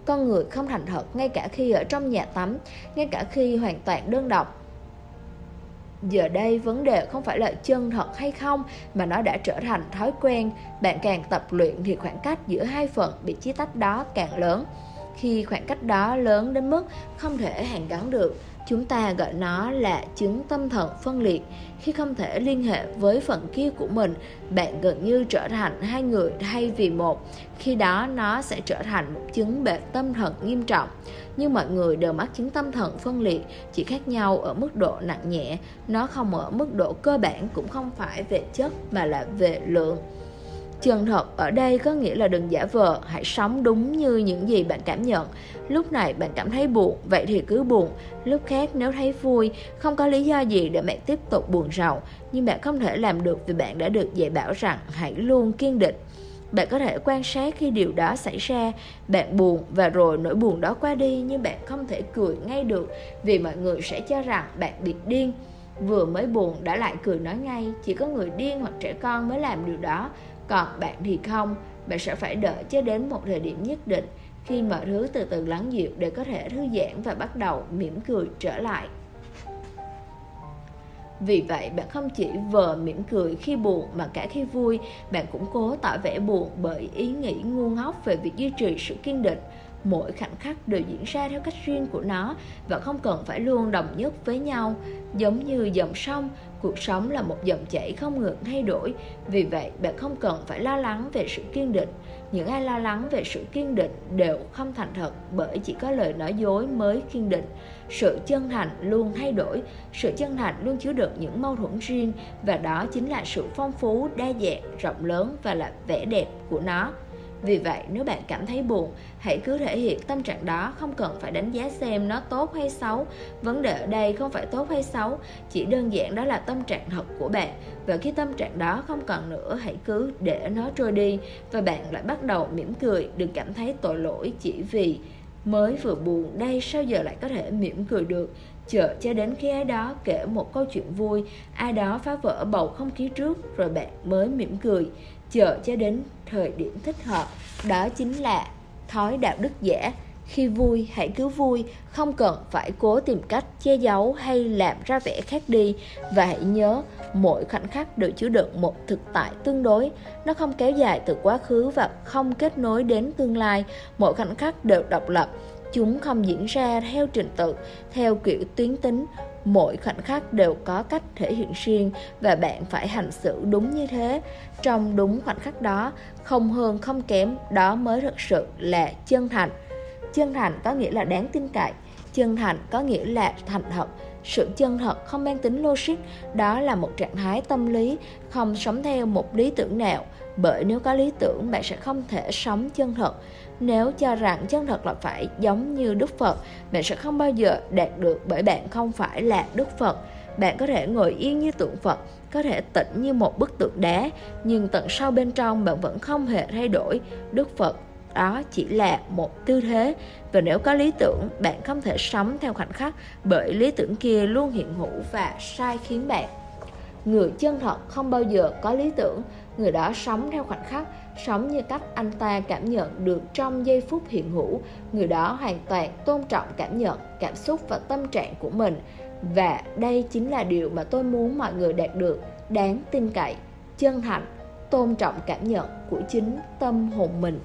Speaker 1: Con người không thành thật ngay cả khi ở trong nhà tắm, ngay cả khi hoàn toàn đơn độc. Giờ đây vấn đề không phải là chân thật hay không, mà nó đã trở thành thói quen. Bạn càng tập luyện thì khoảng cách giữa hai phần bị chia tách đó càng lớn. Khi khoảng cách đó lớn đến mức không thể hàn gắn được, chúng ta gọi nó là chứng tâm thần phân liệt. Khi không thể liên hệ với phần kia của mình, bạn gần như trở thành hai người thay vì một. Khi đó nó sẽ trở thành một chứng bệnh tâm thần nghiêm trọng. Nhưng mọi người đều mắc chứng tâm thần phân liệt, chỉ khác nhau ở mức độ nặng nhẹ. Nó không ở mức độ cơ bản, cũng không phải về chất mà là về lượng. Chân thật ở đây có nghĩa là đừng giả vờ, hãy sống đúng như những gì bạn cảm nhận. Lúc này bạn cảm thấy buồn, vậy thì cứ buồn. Lúc khác nếu thấy vui, không có lý do gì để bạn tiếp tục buồn rầu. Nhưng bạn không thể làm được vì bạn đã được dạy bảo rằng hãy luôn kiên định. Bạn có thể quan sát khi điều đó xảy ra. Bạn buồn và rồi nỗi buồn đó qua đi, nhưng bạn không thể cười ngay được vì mọi người sẽ cho rằng bạn bị điên. Vừa mới buồn đã lại cười nói ngay, chỉ có người điên hoặc trẻ con mới làm điều đó. Còn bạn thì không, bạn sẽ phải đợi cho đến một thời điểm nhất định, khi mọi thứ từ từ lắng dịu để có thể thư giãn và bắt đầu mỉm cười trở lại. Vì vậy, bạn không chỉ vờ mỉm cười khi buồn mà cả khi vui, bạn cũng cố tỏ vẻ buồn bởi ý nghĩ ngu ngốc về việc duy trì sự kiên định. Mỗi khoảnh khắc đều diễn ra theo cách riêng của nó và không cần phải luôn đồng nhất với nhau. Giống như dòng sông, cuộc sống là một dòng chảy không ngừng thay đổi. Vì vậy, bạn không cần phải lo lắng về sự kiên định. Những ai lo lắng về sự kiên định đều không thành thật, bởi chỉ có lời nói dối mới kiên định. Sự chân thành luôn thay đổi, sự chân thành luôn chứa đựng những mâu thuẫn riêng, và đó chính là sự phong phú, đa dạng, rộng lớn và là vẻ đẹp của nó. Vì vậy, nếu bạn cảm thấy buồn, hãy cứ thể hiện tâm trạng đó, không cần phải đánh giá xem nó tốt hay xấu. Vấn đề ở đây không phải tốt hay xấu, chỉ đơn giản đó là tâm trạng thật của bạn. Và khi tâm trạng đó không còn nữa, hãy cứ để nó trôi đi, và bạn lại bắt đầu mỉm cười. Đừng cảm thấy tội lỗi chỉ vì mới vừa buồn đây, sao giờ lại có thể mỉm cười được. Chờ cho đến khi ai đó kể một câu chuyện vui, ai đó phá vỡ bầu không khí trước, rồi bạn mới mỉm cười. Chờ cho đến thời điểm thích hợp. Đó chính là thói đạo đức giả. Khi vui, hãy cứ vui, không cần phải cố tìm cách che giấu hay làm ra vẻ khác đi. Và hãy nhớ, mỗi khoảnh khắc đều chứa đựng một thực tại tương đối. Nó không kéo dài từ quá khứ và không kết nối đến tương lai. Mỗi khoảnh khắc đều độc lập. Chúng không diễn ra theo trình tự, theo kiểu tuyến tính. Mỗi khoảnh khắc đều có cách thể hiện riêng, và bạn phải hành xử đúng như thế. Trong đúng khoảnh khắc đó, không hơn không kém, đó mới thực sự là chân thành. Chân thành có nghĩa là đáng tin cậy. Chân thành có nghĩa là thành thật. Sự chân thật không mang tính logic, đó là một trạng thái tâm lý, không sống theo một lý tưởng nào. Bởi nếu có lý tưởng, bạn sẽ không thể sống chân thật. Nếu cho rằng chân thật là phải giống như Đức Phật, bạn sẽ không bao giờ đạt được, bởi bạn không phải là Đức Phật. Bạn có thể ngồi yên như tượng Phật, có thể tĩnh như một bức tượng đá, nhưng tận sâu bên trong bạn vẫn không hề thay đổi. Đức Phật đó chỉ là một tư thế. Và nếu có lý tưởng, bạn không thể sống theo khoảnh khắc, bởi lý tưởng kia luôn hiện hữu và sai khiến bạn. Người chân thật không bao giờ có lý tưởng. Người đó sống theo khoảnh khắc, sống như cách anh ta cảm nhận được trong giây phút hiện hữu. Người đó hoàn toàn tôn trọng cảm nhận, cảm xúc và tâm trạng của mình. Và đây chính là điều mà tôi muốn mọi người đạt được. Đáng tin cậy, chân thành, tôn trọng cảm nhận của chính tâm hồn mình.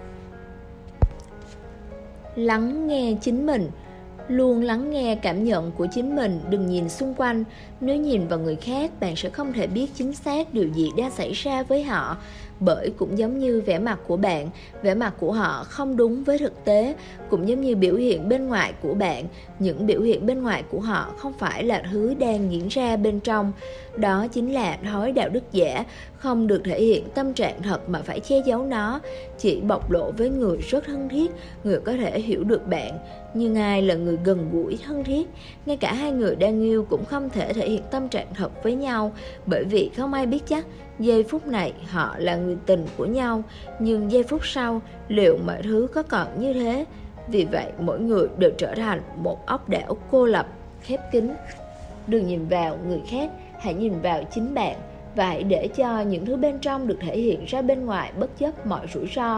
Speaker 1: Lắng nghe chính mình. Luôn lắng nghe cảm nhận của chính mình, đừng nhìn xung quanh. Nếu nhìn vào người khác, bạn sẽ không thể biết chính xác điều gì đang xảy ra với họ. Bởi cũng giống như vẻ mặt của bạn, vẻ mặt của họ không đúng với thực tế. Cũng giống như biểu hiện bên ngoài của bạn, những biểu hiện bên ngoài của họ không phải là thứ đang diễn ra bên trong. Đó chính là thói đạo đức giả, không được thể hiện tâm trạng thật mà phải che giấu nó. Chỉ bộc lộ với người rất thân thiết, người có thể hiểu được bạn. Nhưng ai là người gần gũi thân thiết? Ngay cả hai người đang yêu cũng không thể thể hiện tâm trạng thật với nhau, bởi vì không ai biết chắc giây phút này họ là người tình của nhau, nhưng giây phút sau liệu mọi thứ có còn như thế? Vì vậy mỗi người đều trở thành một ốc đảo cô lập, khép kín. Đừng nhìn vào người khác, hãy nhìn vào chính bạn, và hãy để cho những thứ bên trong được thể hiện ra bên ngoài bất chấp mọi rủi ro.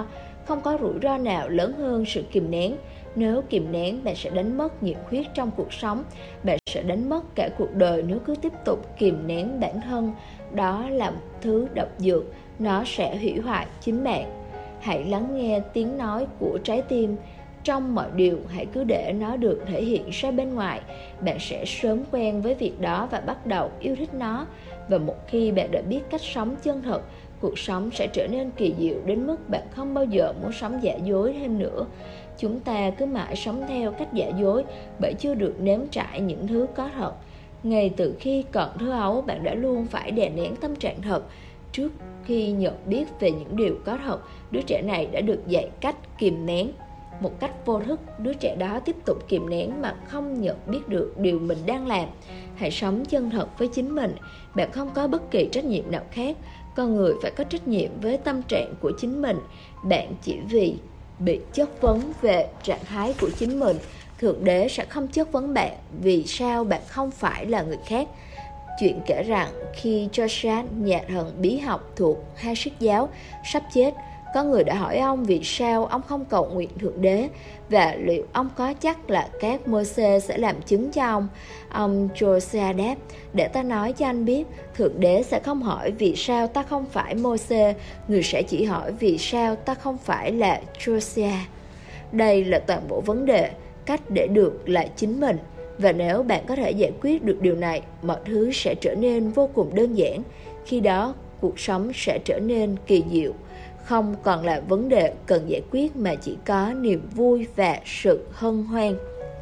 Speaker 1: Không có rủi ro nào lớn hơn sự kìm nén. Nếu kìm nén, bạn sẽ đánh mất nhiệt huyết trong cuộc sống. Bạn sẽ đánh mất cả cuộc đời nếu cứ tiếp tục kìm nén bản thân. Đó là một thứ độc dược, nó sẽ hủy hoại chính bạn. Hãy lắng nghe tiếng nói của trái tim. Trong mọi điều, hãy cứ để nó được thể hiện ra bên ngoài. Bạn sẽ sớm quen với việc đó và bắt đầu yêu thích nó. Và một khi bạn đã biết cách sống chân thật, cuộc sống sẽ trở nên kỳ diệu đến mức bạn không bao giờ muốn sống giả dối thêm nữa. Chúng ta cứ mãi sống theo cách giả dối bởi chưa được nếm trải những thứ có thật. Ngay từ khi còn thơ ấu, bạn đã luôn phải đè nén tâm trạng thật. Trước khi nhận biết về những điều có thật, đứa trẻ này đã được dạy cách kìm nén. Một cách vô thức, đứa trẻ đó tiếp tục kìm nén mà không nhận biết được điều mình đang làm. Hãy sống chân thật với chính mình. Bạn không có bất kỳ trách nhiệm nào khác. Con người phải có trách nhiệm với tâm trạng của chính mình. Bạn chỉ vì bị chất vấn về trạng thái của chính mình, Thượng Đế sẽ không chất vấn bạn vì sao bạn không phải là người khác. Chuyện kể rằng khi Josiah, nhà thần bí học thuộc Hasid giáo, sắp chết, có người đã hỏi ông vì sao ông không cầu nguyện Thượng Đế và liệu ông có chắc là các Môi-se sẽ làm chứng cho ông. Ông Josiah đáp: để ta nói cho anh biết, Thượng Đế sẽ không hỏi vì sao ta không phải Môi-se, người sẽ chỉ hỏi vì sao ta không phải là Josiah. Đây là toàn bộ vấn đề, cách để được là chính mình. Và nếu bạn có thể giải quyết được điều này, mọi thứ sẽ trở nên vô cùng đơn giản. Khi đó, cuộc sống sẽ trở nên kỳ diệu. Không còn là vấn đề cần giải quyết mà chỉ có niềm vui và sự hân hoan.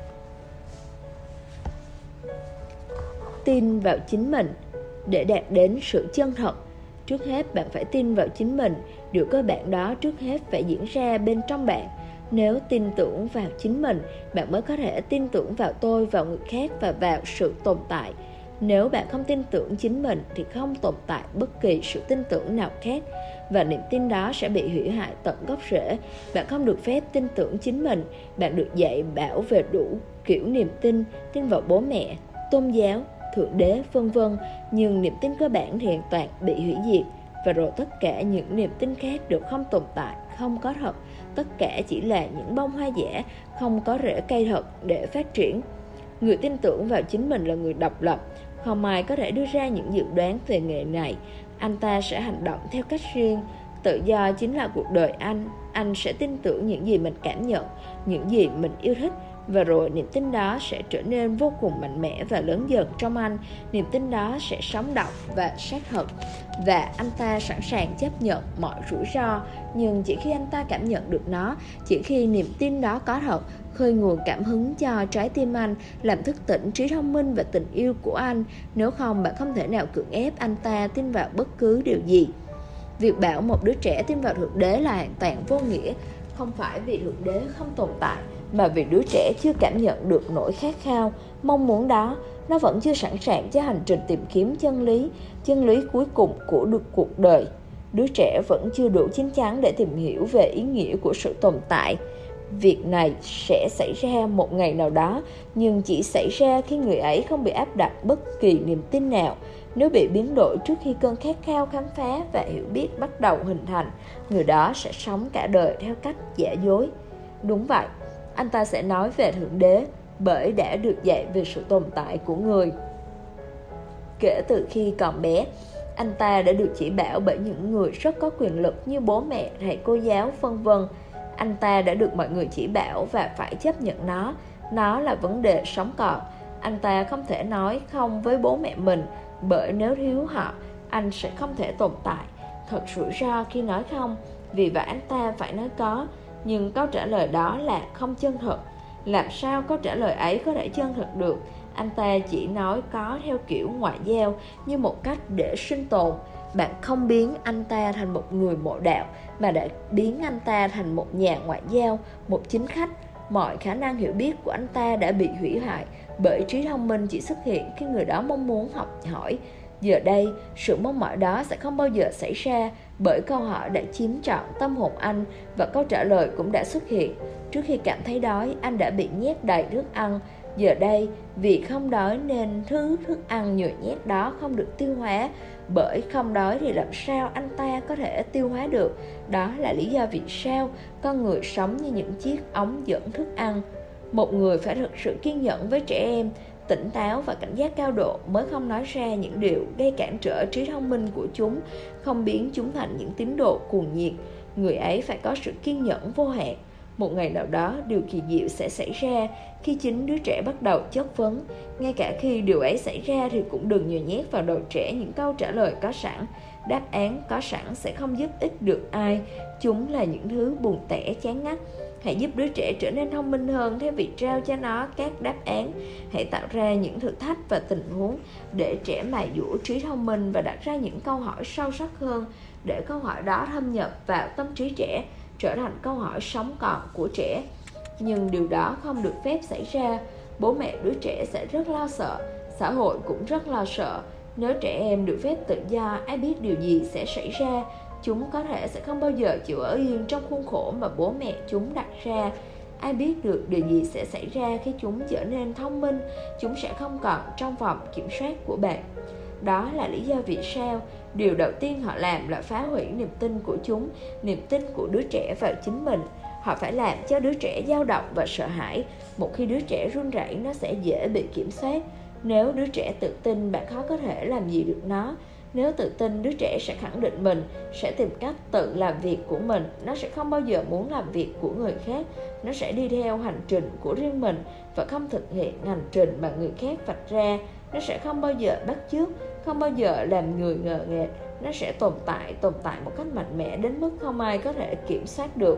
Speaker 1: Tin vào chính mình. Để đạt đến sự chân thật, trước hết bạn phải tin vào chính mình. Điều cơ bản đó trước hết phải diễn ra bên trong bạn. Nếu tin tưởng vào chính mình, bạn mới có thể tin tưởng vào tôi, vào người khác và vào sự tồn tại. Nếu bạn không tin tưởng chính mình thì không tồn tại bất kỳ sự tin tưởng nào khác, và niềm tin đó sẽ bị hủy hoại tận gốc rễ. Bạn không được phép tin tưởng chính mình. Bạn được dạy bảo về đủ kiểu niềm tin, tin vào bố mẹ, tôn giáo, Thượng Đế, vân vân. Nhưng niềm tin cơ bản thì hoàn toàn bị hủy diệt. Và rồi tất cả những niềm tin khác đều không tồn tại, không có thật. Tất cả chỉ là những bông hoa giả, không có rễ cây thật để phát triển. Người tin tưởng vào chính mình là người độc lập. Không ai có thể đưa ra những dự đoán về nghề này. Anh ta sẽ hành động theo cách riêng. Tự do chính là cuộc đời anh. Anh sẽ tin tưởng những gì mình cảm nhận, những gì mình yêu thích. Và rồi niềm tin đó sẽ trở nên vô cùng mạnh mẽ và lớn dần trong anh. Niềm tin đó sẽ sống động và sát thật. Và anh ta sẵn sàng chấp nhận mọi rủi ro. Nhưng chỉ khi anh ta cảm nhận được nó, chỉ khi niềm tin đó có thật, khơi nguồn cảm hứng cho trái tim anh, làm thức tỉnh trí thông minh và tình yêu của anh. Nếu không, bạn không thể nào cưỡng ép anh ta tin vào bất cứ điều gì. Việc bảo một đứa trẻ tin vào Thượng Đế là hoàn toàn vô nghĩa. Không phải vì Thượng Đế không tồn tại, mà vì đứa trẻ chưa cảm nhận được nỗi khát khao, mong muốn đó. Nó vẫn chưa sẵn sàng cho hành trình tìm kiếm chân lý, chân lý cuối cùng của được cuộc đời. Đứa trẻ vẫn chưa đủ chín chắn để tìm hiểu về ý nghĩa của sự tồn tại. Việc này sẽ xảy ra một ngày nào đó, nhưng chỉ xảy ra khi người ấy không bị áp đặt bất kỳ niềm tin nào. Nếu bị biến đổi trước khi cơn khát khao khám phá và hiểu biết bắt đầu hình thành, người đó sẽ sống cả đời theo cách giả dối. Đúng vậy, anh ta sẽ nói về Thượng Đế bởi đã được dạy về sự tồn tại của người. Kể từ khi còn bé, anh ta đã được chỉ bảo bởi những người rất có quyền lực như bố mẹ, thầy cô giáo, vân vân. Anh ta đã được mọi người chỉ bảo và phải chấp nhận nó. Nó là vấn đề sống còn. Anh ta không thể nói không với bố mẹ mình, bởi nếu thiếu họ, anh sẽ không thể tồn tại. Thật rủi ro khi nói không, vì vậy anh ta phải nói có. Nhưng câu trả lời đó là không chân thật. Làm sao câu trả lời ấy có thể chân thật được? Anh ta chỉ nói có theo kiểu ngoại giao, như một cách để sinh tồn. Bạn không biến anh ta thành một người mộ đạo, mà đã biến anh ta thành một nhà ngoại giao, một chính khách. Mọi khả năng hiểu biết của anh ta đã bị hủy hoại, bởi trí thông minh chỉ xuất hiện khi người đó mong muốn học hỏi. Giờ đây, sự mong mỏi đó sẽ không bao giờ xảy ra, bởi câu hỏi đã chiếm trọn tâm hồn anh, và câu trả lời cũng đã xuất hiện. Trước khi cảm thấy đói, anh đã bị nhét đầy thức ăn, Giờ đây, vì không đói nên thứ thức ăn nhồi nhét đó không được tiêu hóa. Bởi không đói thì làm sao anh ta có thể tiêu hóa được. Đó là lý do vì sao con người sống như những chiếc ống dẫn thức ăn. Một người phải thực sự kiên nhẫn với trẻ em, tỉnh táo và cảnh giác cao độ mới không nói ra những điều gây cản trở trí thông minh của chúng, không biến chúng thành những tín đồ cuồng nhiệt. Người ấy phải có sự kiên nhẫn vô hạn. Một ngày nào đó, điều kỳ diệu sẽ xảy ra khi chính đứa trẻ bắt đầu chất vấn. Ngay cả khi điều ấy xảy ra thì cũng đừng nhồi nhét vào đầu trẻ những câu trả lời có sẵn. Đáp án có sẵn sẽ không giúp ích được ai. Chúng là những thứ buồn tẻ chán ngắt. Hãy giúp đứa trẻ trở nên thông minh hơn thay vì trao cho nó các đáp án. Hãy tạo ra những thử thách và tình huống để trẻ mài dũa trí thông minh và đặt ra những câu hỏi sâu sắc hơn, để câu hỏi đó thâm nhập vào tâm trí trẻ, trở thành câu hỏi sống còn của trẻ. Nhưng điều đó không được phép xảy ra. Bố mẹ đứa trẻ sẽ rất lo sợ, xã hội cũng rất lo sợ. Nếu trẻ em được phép tự do, ai biết điều gì sẽ xảy ra. Chúng có thể sẽ không bao giờ chịu ở yên trong khuôn khổ mà bố mẹ chúng đặt ra. Ai biết được điều gì sẽ xảy ra khi chúng trở nên thông minh. Chúng sẽ không còn trong vòng kiểm soát của bạn. Đó là lý do vì sao điều đầu tiên họ làm là phá hủy niềm tin của chúng, niềm tin của đứa trẻ vào chính mình. Họ phải làm cho đứa trẻ dao động và sợ hãi. Một khi đứa trẻ run rẩy, nó sẽ dễ bị kiểm soát. Nếu đứa trẻ tự tin, bạn khó có thể làm gì được nó. Nếu tự tin, đứa trẻ sẽ khẳng định mình, sẽ tìm cách tự làm việc của mình. Nó sẽ không bao giờ muốn làm việc của người khác. Nó sẽ đi theo hành trình của riêng mình và không thực hiện hành trình mà người khác vạch ra. Nó sẽ không bao giờ bắt chước, không bao giờ làm người ngờ nghệch. Nó sẽ tồn tại, tồn tại một cách mạnh mẽ đến mức không ai có thể kiểm soát được.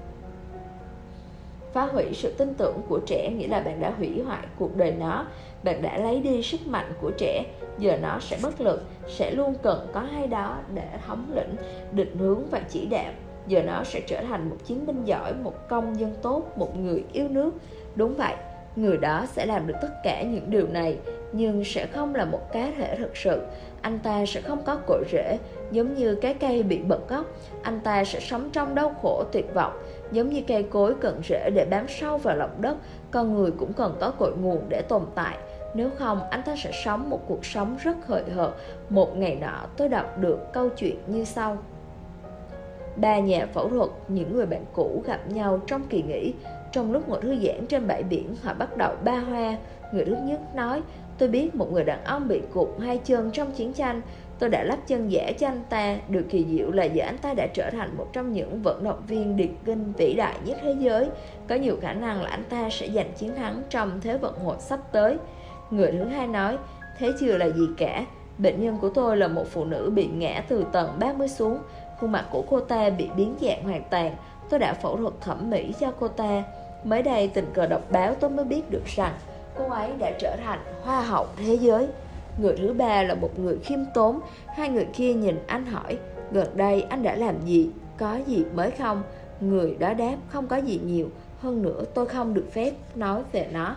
Speaker 1: Phá hủy sự tin tưởng của trẻ nghĩa là bạn đã hủy hoại cuộc đời nó. Bạn đã lấy đi sức mạnh của trẻ. Giờ nó sẽ bất lực, sẽ luôn cần có ai đó để thống lĩnh, định hướng và chỉ đạo. Giờ nó sẽ trở thành một chiến binh giỏi, một công dân tốt, một người yêu nước. Đúng vậy, người đó sẽ làm được tất cả những điều này, nhưng sẽ không là một cá thể thực sự. Anh ta sẽ không có cội rễ, giống như cái cây bị bật gốc. Anh ta sẽ sống trong đau khổ tuyệt vọng, giống như cây cối cần rễ để bám sâu vào lòng đất. Con người cũng cần có cội nguồn để tồn tại. Nếu không, anh ta sẽ sống một cuộc sống rất hời hợt. Một ngày nọ, tôi đọc được câu chuyện như sau. Ba nhà phẫu thuật, những người bạn cũ gặp nhau trong kỳ nghỉ. Trong lúc ngồi thư giãn trên bãi biển, họ bắt đầu ba hoa. Người thứ nhất nói, tôi biết một người đàn ông bị cụt hai chân trong chiến tranh. Tôi đã lắp chân giả cho anh ta. Điều kỳ diệu là giờ anh ta đã trở thành một trong những vận động viên điền kinh vĩ đại nhất thế giới. Có nhiều khả năng là anh ta sẽ giành chiến thắng trong Thế vận hội sắp tới. Người thứ hai nói, thế chưa là gì cả. Bệnh nhân của tôi là một phụ nữ bị ngã từ tầng ba mươi xuống. Khuôn mặt của cô ta bị biến dạng hoàn toàn. Tôi đã phẫu thuật thẩm mỹ cho cô ta. Mới đây tình cờ đọc báo tôi mới biết được rằng cô ấy đã trở thành hoa hậu thế giới. Người thứ ba là một người khiêm tốn. Hai người kia nhìn anh hỏi, gần đây anh đã làm gì? Có gì mới không? Người đó đáp, không có gì nhiều. Hơn nữa tôi không được phép nói về nó.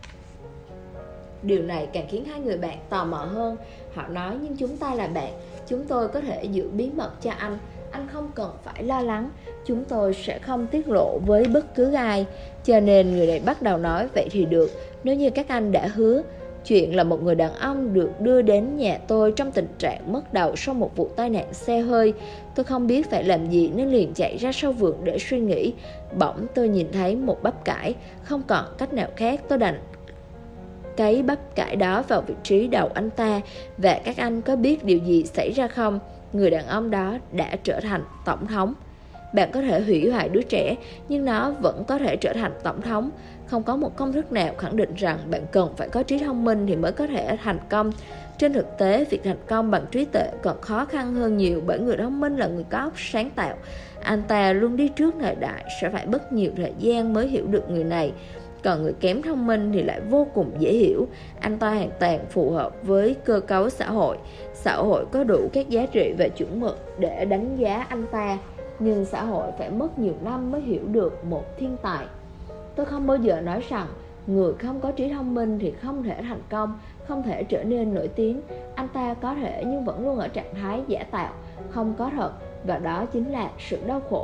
Speaker 1: Điều này càng khiến hai người bạn tò mò hơn. Họ nói, nhưng chúng ta là bạn, chúng tôi có thể giữ bí mật cho anh. Anh không cần phải lo lắng. Chúng tôi sẽ không tiết lộ với bất cứ ai. Cho nên người này bắt đầu nói, vậy thì được, nếu như các anh đã hứa. Chuyện là một người đàn ông được đưa đến nhà tôi trong tình trạng mất đầu sau một vụ tai nạn xe hơi. Tôi không biết phải làm gì nên liền chạy ra sau vườn để suy nghĩ. Bỗng tôi nhìn thấy một bắp cải. Không còn cách nào khác, tôi đành cấy bắp cải đó vào vị trí đầu anh ta. Và các anh có biết điều gì xảy ra không? Người đàn ông đó đã trở thành tổng thống. Bạn có thể hủy hoại đứa trẻ, nhưng nó vẫn có thể trở thành tổng thống. Không có một công thức nào khẳng định rằng bạn cần phải có trí thông minh thì mới có thể thành công. Trên thực tế, việc thành công bằng trí tuệ còn khó khăn hơn nhiều, bởi người thông minh là người có óc sáng tạo. Anh ta luôn đi trước thời đại, sẽ phải mất nhiều thời gian mới hiểu được người này. Còn người kém thông minh thì lại vô cùng dễ hiểu. Anh ta hoàn toàn phù hợp với cơ cấu xã hội. Xã hội có đủ các giá trị và chuẩn mực để đánh giá anh ta, nhưng xã hội phải mất nhiều năm mới hiểu được một thiên tài. Tôi không bao giờ nói rằng người không có trí thông minh thì không thể thành công, không thể trở nên nổi tiếng. Anh ta có thể nhưng vẫn luôn ở trạng thái giả tạo, không có thật. Và đó chính là sự đau khổ.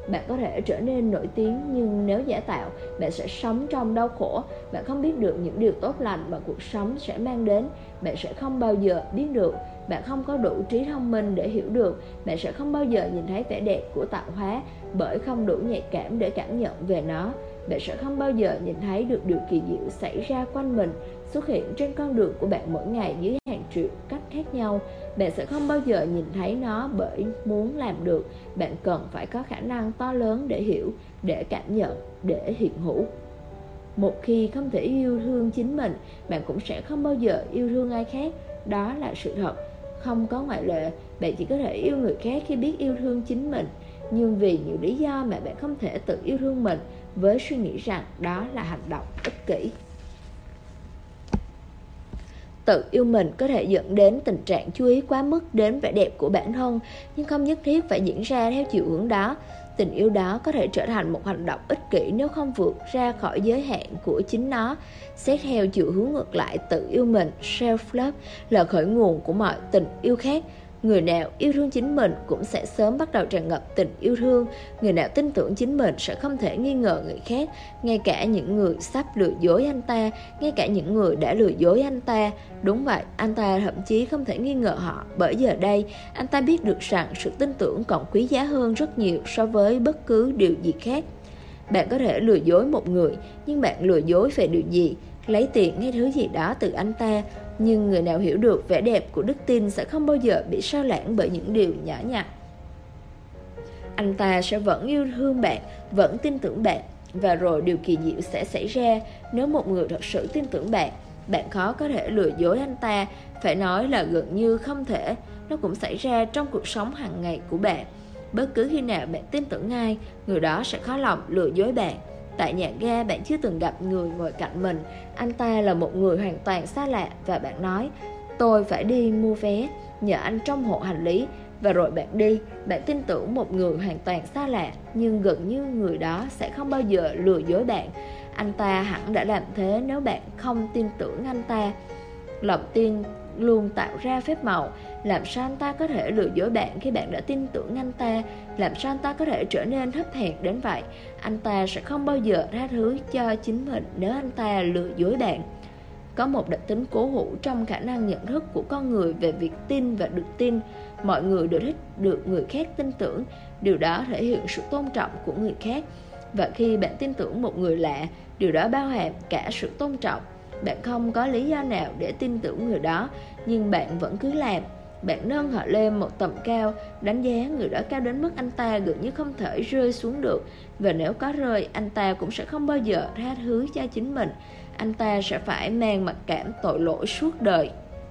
Speaker 1: Bạn có thể trở nên nổi tiếng, nhưng nếu giả tạo, bạn sẽ sống trong đau khổ. Bạn không biết được những điều tốt lành mà cuộc sống sẽ mang đến. Bạn sẽ không bao giờ biết được. Bạn không có đủ trí thông minh để hiểu được. Bạn sẽ không bao giờ nhìn thấy vẻ đẹp của tạo hóa, bởi không đủ nhạy cảm để cảm nhận về nó. Bạn sẽ không bao giờ nhìn thấy được điều kỳ diệu xảy ra quanh mình, xuất hiện trên con đường của bạn mỗi ngày dưới hàng triệu cách khác nhau. Bạn sẽ không bao giờ nhìn thấy nó, bởi muốn làm được, bạn cần phải có khả năng to lớn để hiểu, để cảm nhận, để hiện hữu. Một khi không thể yêu thương chính mình, bạn cũng sẽ không bao giờ yêu thương ai khác. Đó là sự thật, không có ngoại lệ. Bạn chỉ có thể yêu người khác khi biết yêu thương chính mình. Nhưng vì nhiều lý do mà bạn không thể tự yêu thương mình, với suy nghĩ rằng đó là hành động ích kỷ. Tự yêu mình có thể dẫn đến tình trạng chú ý quá mức đến vẻ đẹp của bản thân, nhưng không nhất thiết phải diễn ra theo chiều hướng đó. Tình yêu đó có thể trở thành một hành động ích kỷ nếu không vượt ra khỏi giới hạn của chính nó. Xét theo chiều hướng ngược lại, tự yêu mình, self-love, là khởi nguồn của mọi tình yêu khác. Người nào yêu thương chính mình cũng sẽ sớm bắt đầu tràn ngập tình yêu thương. Người nào tin tưởng chính mình sẽ không thể nghi ngờ người khác, ngay cả những người sắp lừa dối anh ta, ngay cả những người đã lừa dối anh ta. Đúng vậy, anh ta thậm chí không thể nghi ngờ họ, bởi giờ đây anh ta biết được rằng sự tin tưởng còn quý giá hơn rất nhiều so với bất cứ điều gì khác. Bạn có thể lừa dối một người, nhưng bạn lừa dối về điều gì? Lấy tiền hay thứ gì đó từ anh ta. Nhưng người nào hiểu được vẻ đẹp của đức tin sẽ không bao giờ bị sao lãng bởi những điều nhỏ nhặt. Anh ta sẽ vẫn yêu thương bạn, vẫn tin tưởng bạn. Và rồi điều kỳ diệu sẽ xảy ra. Nếu một người thật sự tin tưởng bạn, bạn khó có thể lừa dối anh ta. Phải nói là gần như không thể. Nó cũng xảy ra trong cuộc sống hàng ngày của bạn. Bất cứ khi nào bạn tin tưởng ai, người đó sẽ khó lòng lừa dối bạn. Tại nhà ga, bạn chưa từng gặp người ngồi cạnh mình. Anh ta là một người hoàn toàn xa lạ và bạn nói, tôi phải đi mua vé, nhờ anh trông hộ hành lý. Và rồi bạn đi. Bạn tin tưởng một người hoàn toàn xa lạ, nhưng gần như người đó sẽ không bao giờ lừa dối bạn. Anh ta hẳn đã làm thế nếu bạn không tin tưởng anh ta. Lòng tin luôn tạo ra phép màu. Làm sao anh ta có thể lừa dối bạn khi bạn đã tin tưởng anh ta? Làm sao anh ta có thể trở nên thấp hèn đến vậy? Anh ta sẽ không bao giờ tha thứ cho chính mình nếu anh ta lừa dối bạn. Có một đặc tính cố hữu trong khả năng nhận thức của con người về việc tin và được tin. Mọi người đều thích được người khác tin tưởng. Điều đó thể hiện sự tôn trọng của người khác. Và khi bạn tin tưởng một người lạ, điều đó bao hàm cả sự tôn trọng. Bạn không có lý do nào để tin tưởng người đó, nhưng bạn vẫn cứ làm. Bạn nâng họ lên một tầm cao, đánh giá người đó cao đến mức anh ta gần như không thể rơi xuống được. Và nếu có rơi, anh ta cũng sẽ không bao giờ tha thứ cho chính mình. Anh ta sẽ phải mang mặc cảm tội lỗi suốt đời.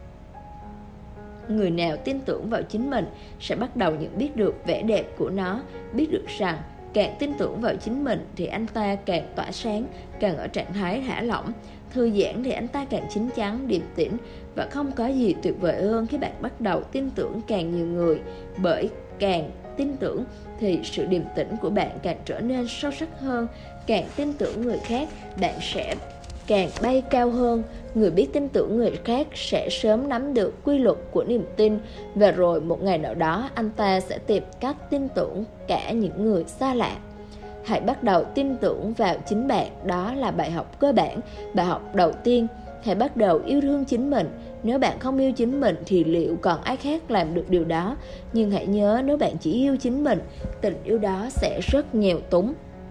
Speaker 1: Người nào tin tưởng vào chính mình sẽ bắt đầu nhận biết được vẻ đẹp của nó, biết được rằng càng tin tưởng vào chính mình thì anh ta càng tỏa sáng, càng ở trạng thái thả lỏng. Thư giãn thì anh ta càng chín chắn, điềm tĩnh. Và không có gì tuyệt vời hơn khi bạn bắt đầu tin tưởng càng nhiều người. Bởi càng tin tưởng thì sự điềm tĩnh của bạn càng trở nên sâu sắc hơn. Càng tin tưởng người khác, bạn sẽ càng bay cao hơn. Người biết tin tưởng người khác sẽ sớm nắm được quy luật của niềm tin. Và rồi một ngày nào đó anh ta sẽ tìm cách tin tưởng cả những người xa lạ. Hãy bắt đầu tin tưởng vào chính bạn. Đó là bài học cơ bản, bài học đầu tiên. Hãy bắt đầu yêu thương chính mình. Nếu bạn không yêu chính mình thì liệu còn ai khác làm được điều đó? Nhưng hãy nhớ, nếu bạn chỉ yêu chính mình, tình yêu đó sẽ rất nghèo túng.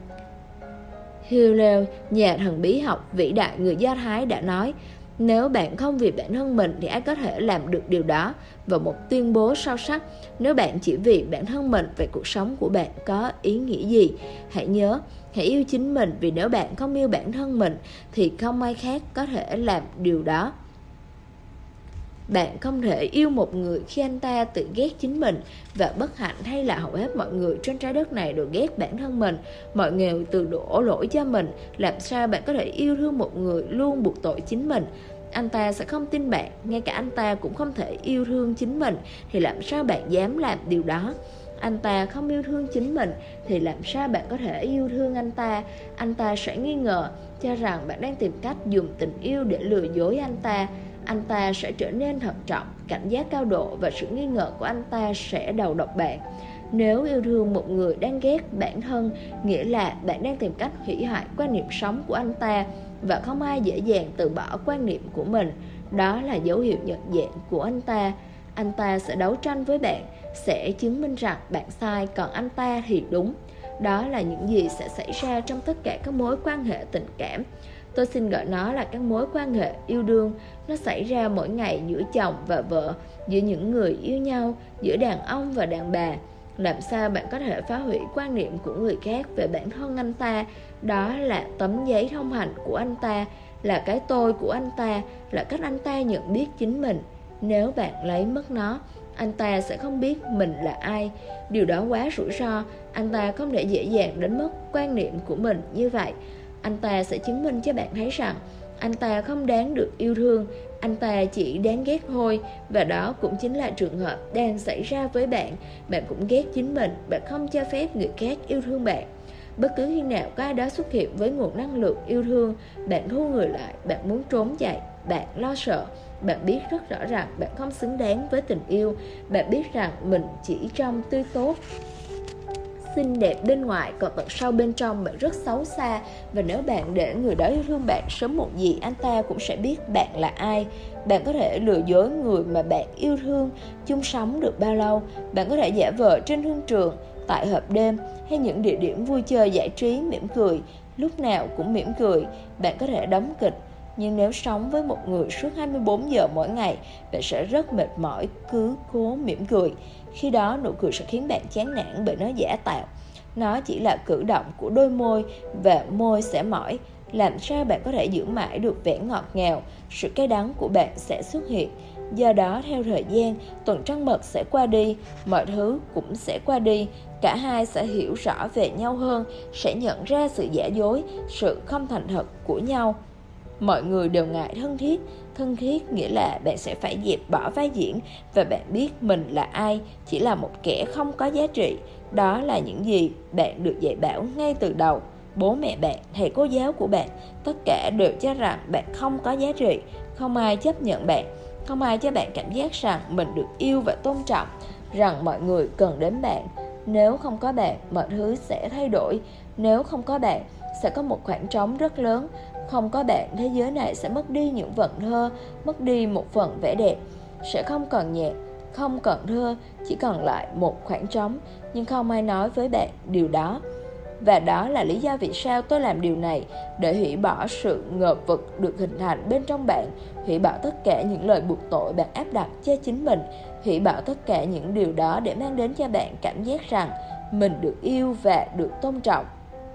Speaker 1: Hillel, nhà thần bí học vĩ đại người Do Thái đã nói, nếu bạn không vì bản thân mình thì ai có thể làm được điều đó? Và một tuyên bố sâu sắc, nếu bạn chỉ vì bản thân mình, vậy cuộc sống của bạn có ý nghĩa gì? Hãy nhớ, hãy yêu chính mình, vì nếu bạn không yêu bản thân mình thì không ai khác có thể làm điều đó. Bạn không thể yêu một người khi anh ta tự ghét chính mình. Và bất hạnh hay là hầu hết mọi người trên trái đất này đều ghét bản thân mình. Mọi người tự đổ lỗi cho mình. Làm sao bạn có thể yêu thương một người luôn buộc tội chính mình? Anh ta sẽ không tin bạn. Ngay cả anh ta cũng không thể yêu thương chính mình, thì làm sao bạn dám làm điều đó? Anh ta không yêu thương chính mình thì làm sao bạn có thể yêu thương anh ta? Anh ta sẽ nghi ngờ, cho rằng bạn đang tìm cách dùng tình yêu để lừa dối anh ta. Anh ta sẽ trở nên thận trọng, cảnh giác cao độ, và sự nghi ngờ của anh ta sẽ đầu độc bạn. Nếu yêu thương một người đang ghét bản thân, nghĩa là bạn đang tìm cách hủy hoại quan niệm sống của anh ta, và không ai dễ dàng từ bỏ quan niệm của mình. Đó là dấu hiệu nhận dạng của anh ta. Anh ta sẽ đấu tranh với bạn, sẽ chứng minh rằng bạn sai, còn anh ta thì đúng. Đó là những gì sẽ xảy ra trong tất cả các mối quan hệ tình cảm. Tôi xin gọi nó là các mối quan hệ yêu đương. Nó xảy ra mỗi ngày giữa chồng và vợ, giữa những người yêu nhau, giữa đàn ông và đàn bà. Làm sao bạn có thể phá hủy quan niệm của người khác về bản thân anh ta? Đó là tấm giấy thông hành của anh ta, là cái tôi của anh ta, là cách anh ta nhận biết chính mình. Nếu bạn lấy mất nó, anh ta sẽ không biết mình là ai. Điều đó quá rủi ro. Anh ta không thể dễ dàng đánh mất quan niệm của mình như vậy. Anh ta sẽ chứng minh cho bạn thấy rằng anh ta không đáng được yêu thương, anh ta chỉ đáng ghét thôi. Và đó cũng chính là trường hợp đang xảy ra với bạn. Bạn cũng ghét chính mình, bạn không cho phép người khác yêu thương bạn. Bất cứ khi nào có ai đó xuất hiện với nguồn năng lượng yêu thương, bạn thu người lại, bạn muốn trốn chạy, bạn lo sợ. Bạn biết rất rõ ràng bạn không xứng đáng với tình yêu. Bạn biết rằng mình chỉ trông tươi tốt, xinh đẹp bên ngoài, còn tận sâu bên trong bạn rất xấu xa. Và nếu bạn để người đó yêu thương bạn, sớm muộn gì anh ta cũng sẽ biết bạn là ai. Bạn có thể lừa dối người mà bạn yêu thương chung sống được bao lâu. Bạn có thể giả vờ trên thương trường, tại hộp đêm hay những địa điểm vui chơi giải trí mỉm cười, lúc nào cũng mỉm cười. Bạn có thể đóng kịch, nhưng nếu sống với một người suốt hai mươi bốn giờ mỗi ngày, bạn sẽ rất mệt mỏi cứ cố mỉm cười. Khi đó nụ cười sẽ khiến bạn chán nản bởi nó giả tạo. Nó chỉ là cử động của đôi môi và môi sẽ mỏi. Làm sao bạn có thể giữ mãi được vẻ ngọt ngào? Sự cay đắng của bạn sẽ xuất hiện. Do đó theo thời gian, tuần trăng mật sẽ qua đi, mọi thứ cũng sẽ qua đi. Cả hai sẽ hiểu rõ về nhau hơn, sẽ nhận ra sự giả dối, sự không thành thật của nhau. Mọi người đều ngại thân thiết. Thân thiết nghĩa là bạn sẽ phải dẹp bỏ vai diễn, và bạn biết mình là ai, chỉ là một kẻ không có giá trị. Đó là những gì bạn được dạy bảo ngay từ đầu. Bố mẹ bạn, thầy cô giáo của bạn, tất cả đều cho rằng bạn không có giá trị. Không ai chấp nhận bạn. Không ai cho bạn cảm giác rằng mình được yêu và tôn trọng, rằng mọi người cần đến bạn. Nếu không có bạn, mọi thứ sẽ thay đổi. Nếu không có bạn, sẽ có một khoảng trống rất lớn. Không có bạn, thế giới này sẽ mất đi những vần thơ, mất đi một phần vẻ đẹp. Sẽ không còn nhạc, không còn thơ, chỉ còn lại một khoảng trống. Nhưng không ai nói với bạn điều đó. Và đó là lý do vì sao tôi làm điều này, để hủy bỏ sự ngờ vực được hình thành bên trong bạn, hủy bỏ tất cả những lời buộc tội bạn áp đặt cho chính mình, hủy bỏ tất cả những điều đó để mang đến cho bạn cảm giác rằng mình được yêu và được tôn trọng.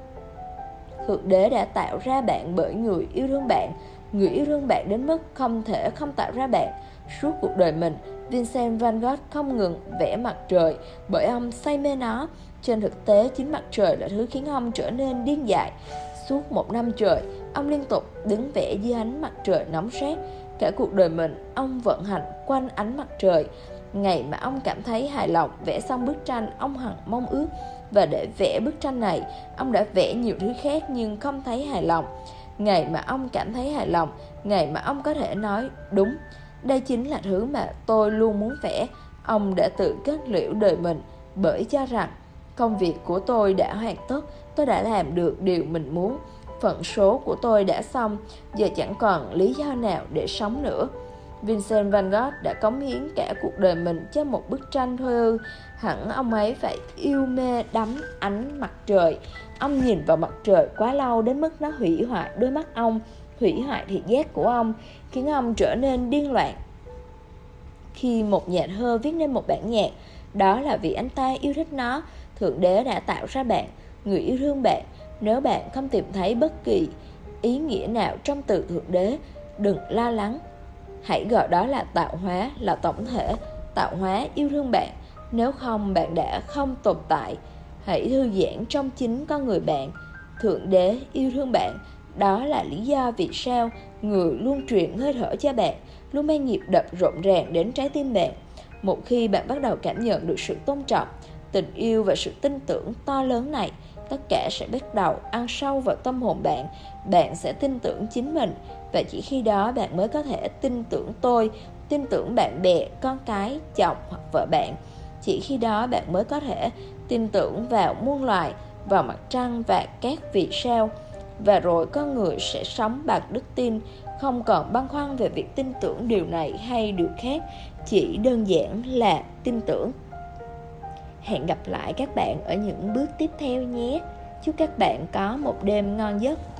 Speaker 1: Thượng Đế đã tạo ra bạn bởi người yêu thương bạn. Người yêu thương bạn đến mức không thể không tạo ra bạn. Suốt cuộc đời mình, Vincent van Gogh không ngừng vẽ mặt trời bởi ông say mê nó. Trên thực tế, chính mặt trời là thứ khiến ông trở nên điên dại. Suốt một năm trời, ông liên tục đứng vẽ dưới ánh mặt trời nóng rát. Cả cuộc đời mình, ông vận hành quanh ánh mặt trời. Ngày mà ông cảm thấy hài lòng vẽ xong bức tranh, ông hằng mong ước. Và để vẽ bức tranh này, ông đã vẽ nhiều thứ khác nhưng không thấy hài lòng. Ngày mà ông cảm thấy hài lòng, ngày mà ông có thể nói đúng, đây chính là thứ mà tôi luôn muốn vẽ. Ông đã tự kết liễu đời mình bởi cho rằng công việc của tôi đã hoàn tất, tôi đã làm được điều mình muốn, phận số của tôi đã xong, giờ chẳng còn lý do nào để sống nữa. Vincent van Gogh đã cống hiến cả cuộc đời mình cho một bức tranh thôi ư? Hẳn ông ấy phải yêu mê đắm ánh mặt trời. Ông nhìn vào mặt trời quá lâu đến mức nó hủy hoại đôi mắt ông, hủy hoại thị giác của ông, khiến ông trở nên điên loạn. Khi một nhà thơ viết nên một bản nhạc, đó là vì anh ta yêu thích nó. Thượng Đế đã tạo ra bạn, người yêu thương bạn. Nếu bạn không tìm thấy bất kỳ ý nghĩa nào trong từ Thượng Đế, đừng lo lắng. Hãy gọi đó là tạo hóa, là tổng thể. Tạo hóa yêu thương bạn. Nếu không, bạn đã không tồn tại. Hãy thư giãn trong chính con người bạn. Thượng Đế yêu thương bạn. Đó là lý do vì sao người luôn truyền hơi thở cho bạn, luôn mang nhịp đập rộn ràng đến trái tim bạn. Một khi bạn bắt đầu cảm nhận được sự tôn trọng, tình yêu và sự tin tưởng to lớn này, tất cả sẽ bắt đầu ăn sâu vào tâm hồn bạn. Bạn sẽ tin tưởng chính mình, và chỉ khi đó bạn mới có thể tin tưởng tôi, tin tưởng bạn bè, con cái, chồng hoặc vợ bạn. Chỉ khi đó bạn mới có thể tin tưởng vào muôn loài, vào mặt trăng và các vì sao. Và rồi con người sẽ sống bằng đức tin, không còn băn khoăn về việc tin tưởng điều này hay điều khác, chỉ đơn giản là tin tưởng. Hẹn gặp lại các bạn ở những bước tiếp theo nhé. Chúc các bạn có một đêm ngon giấc.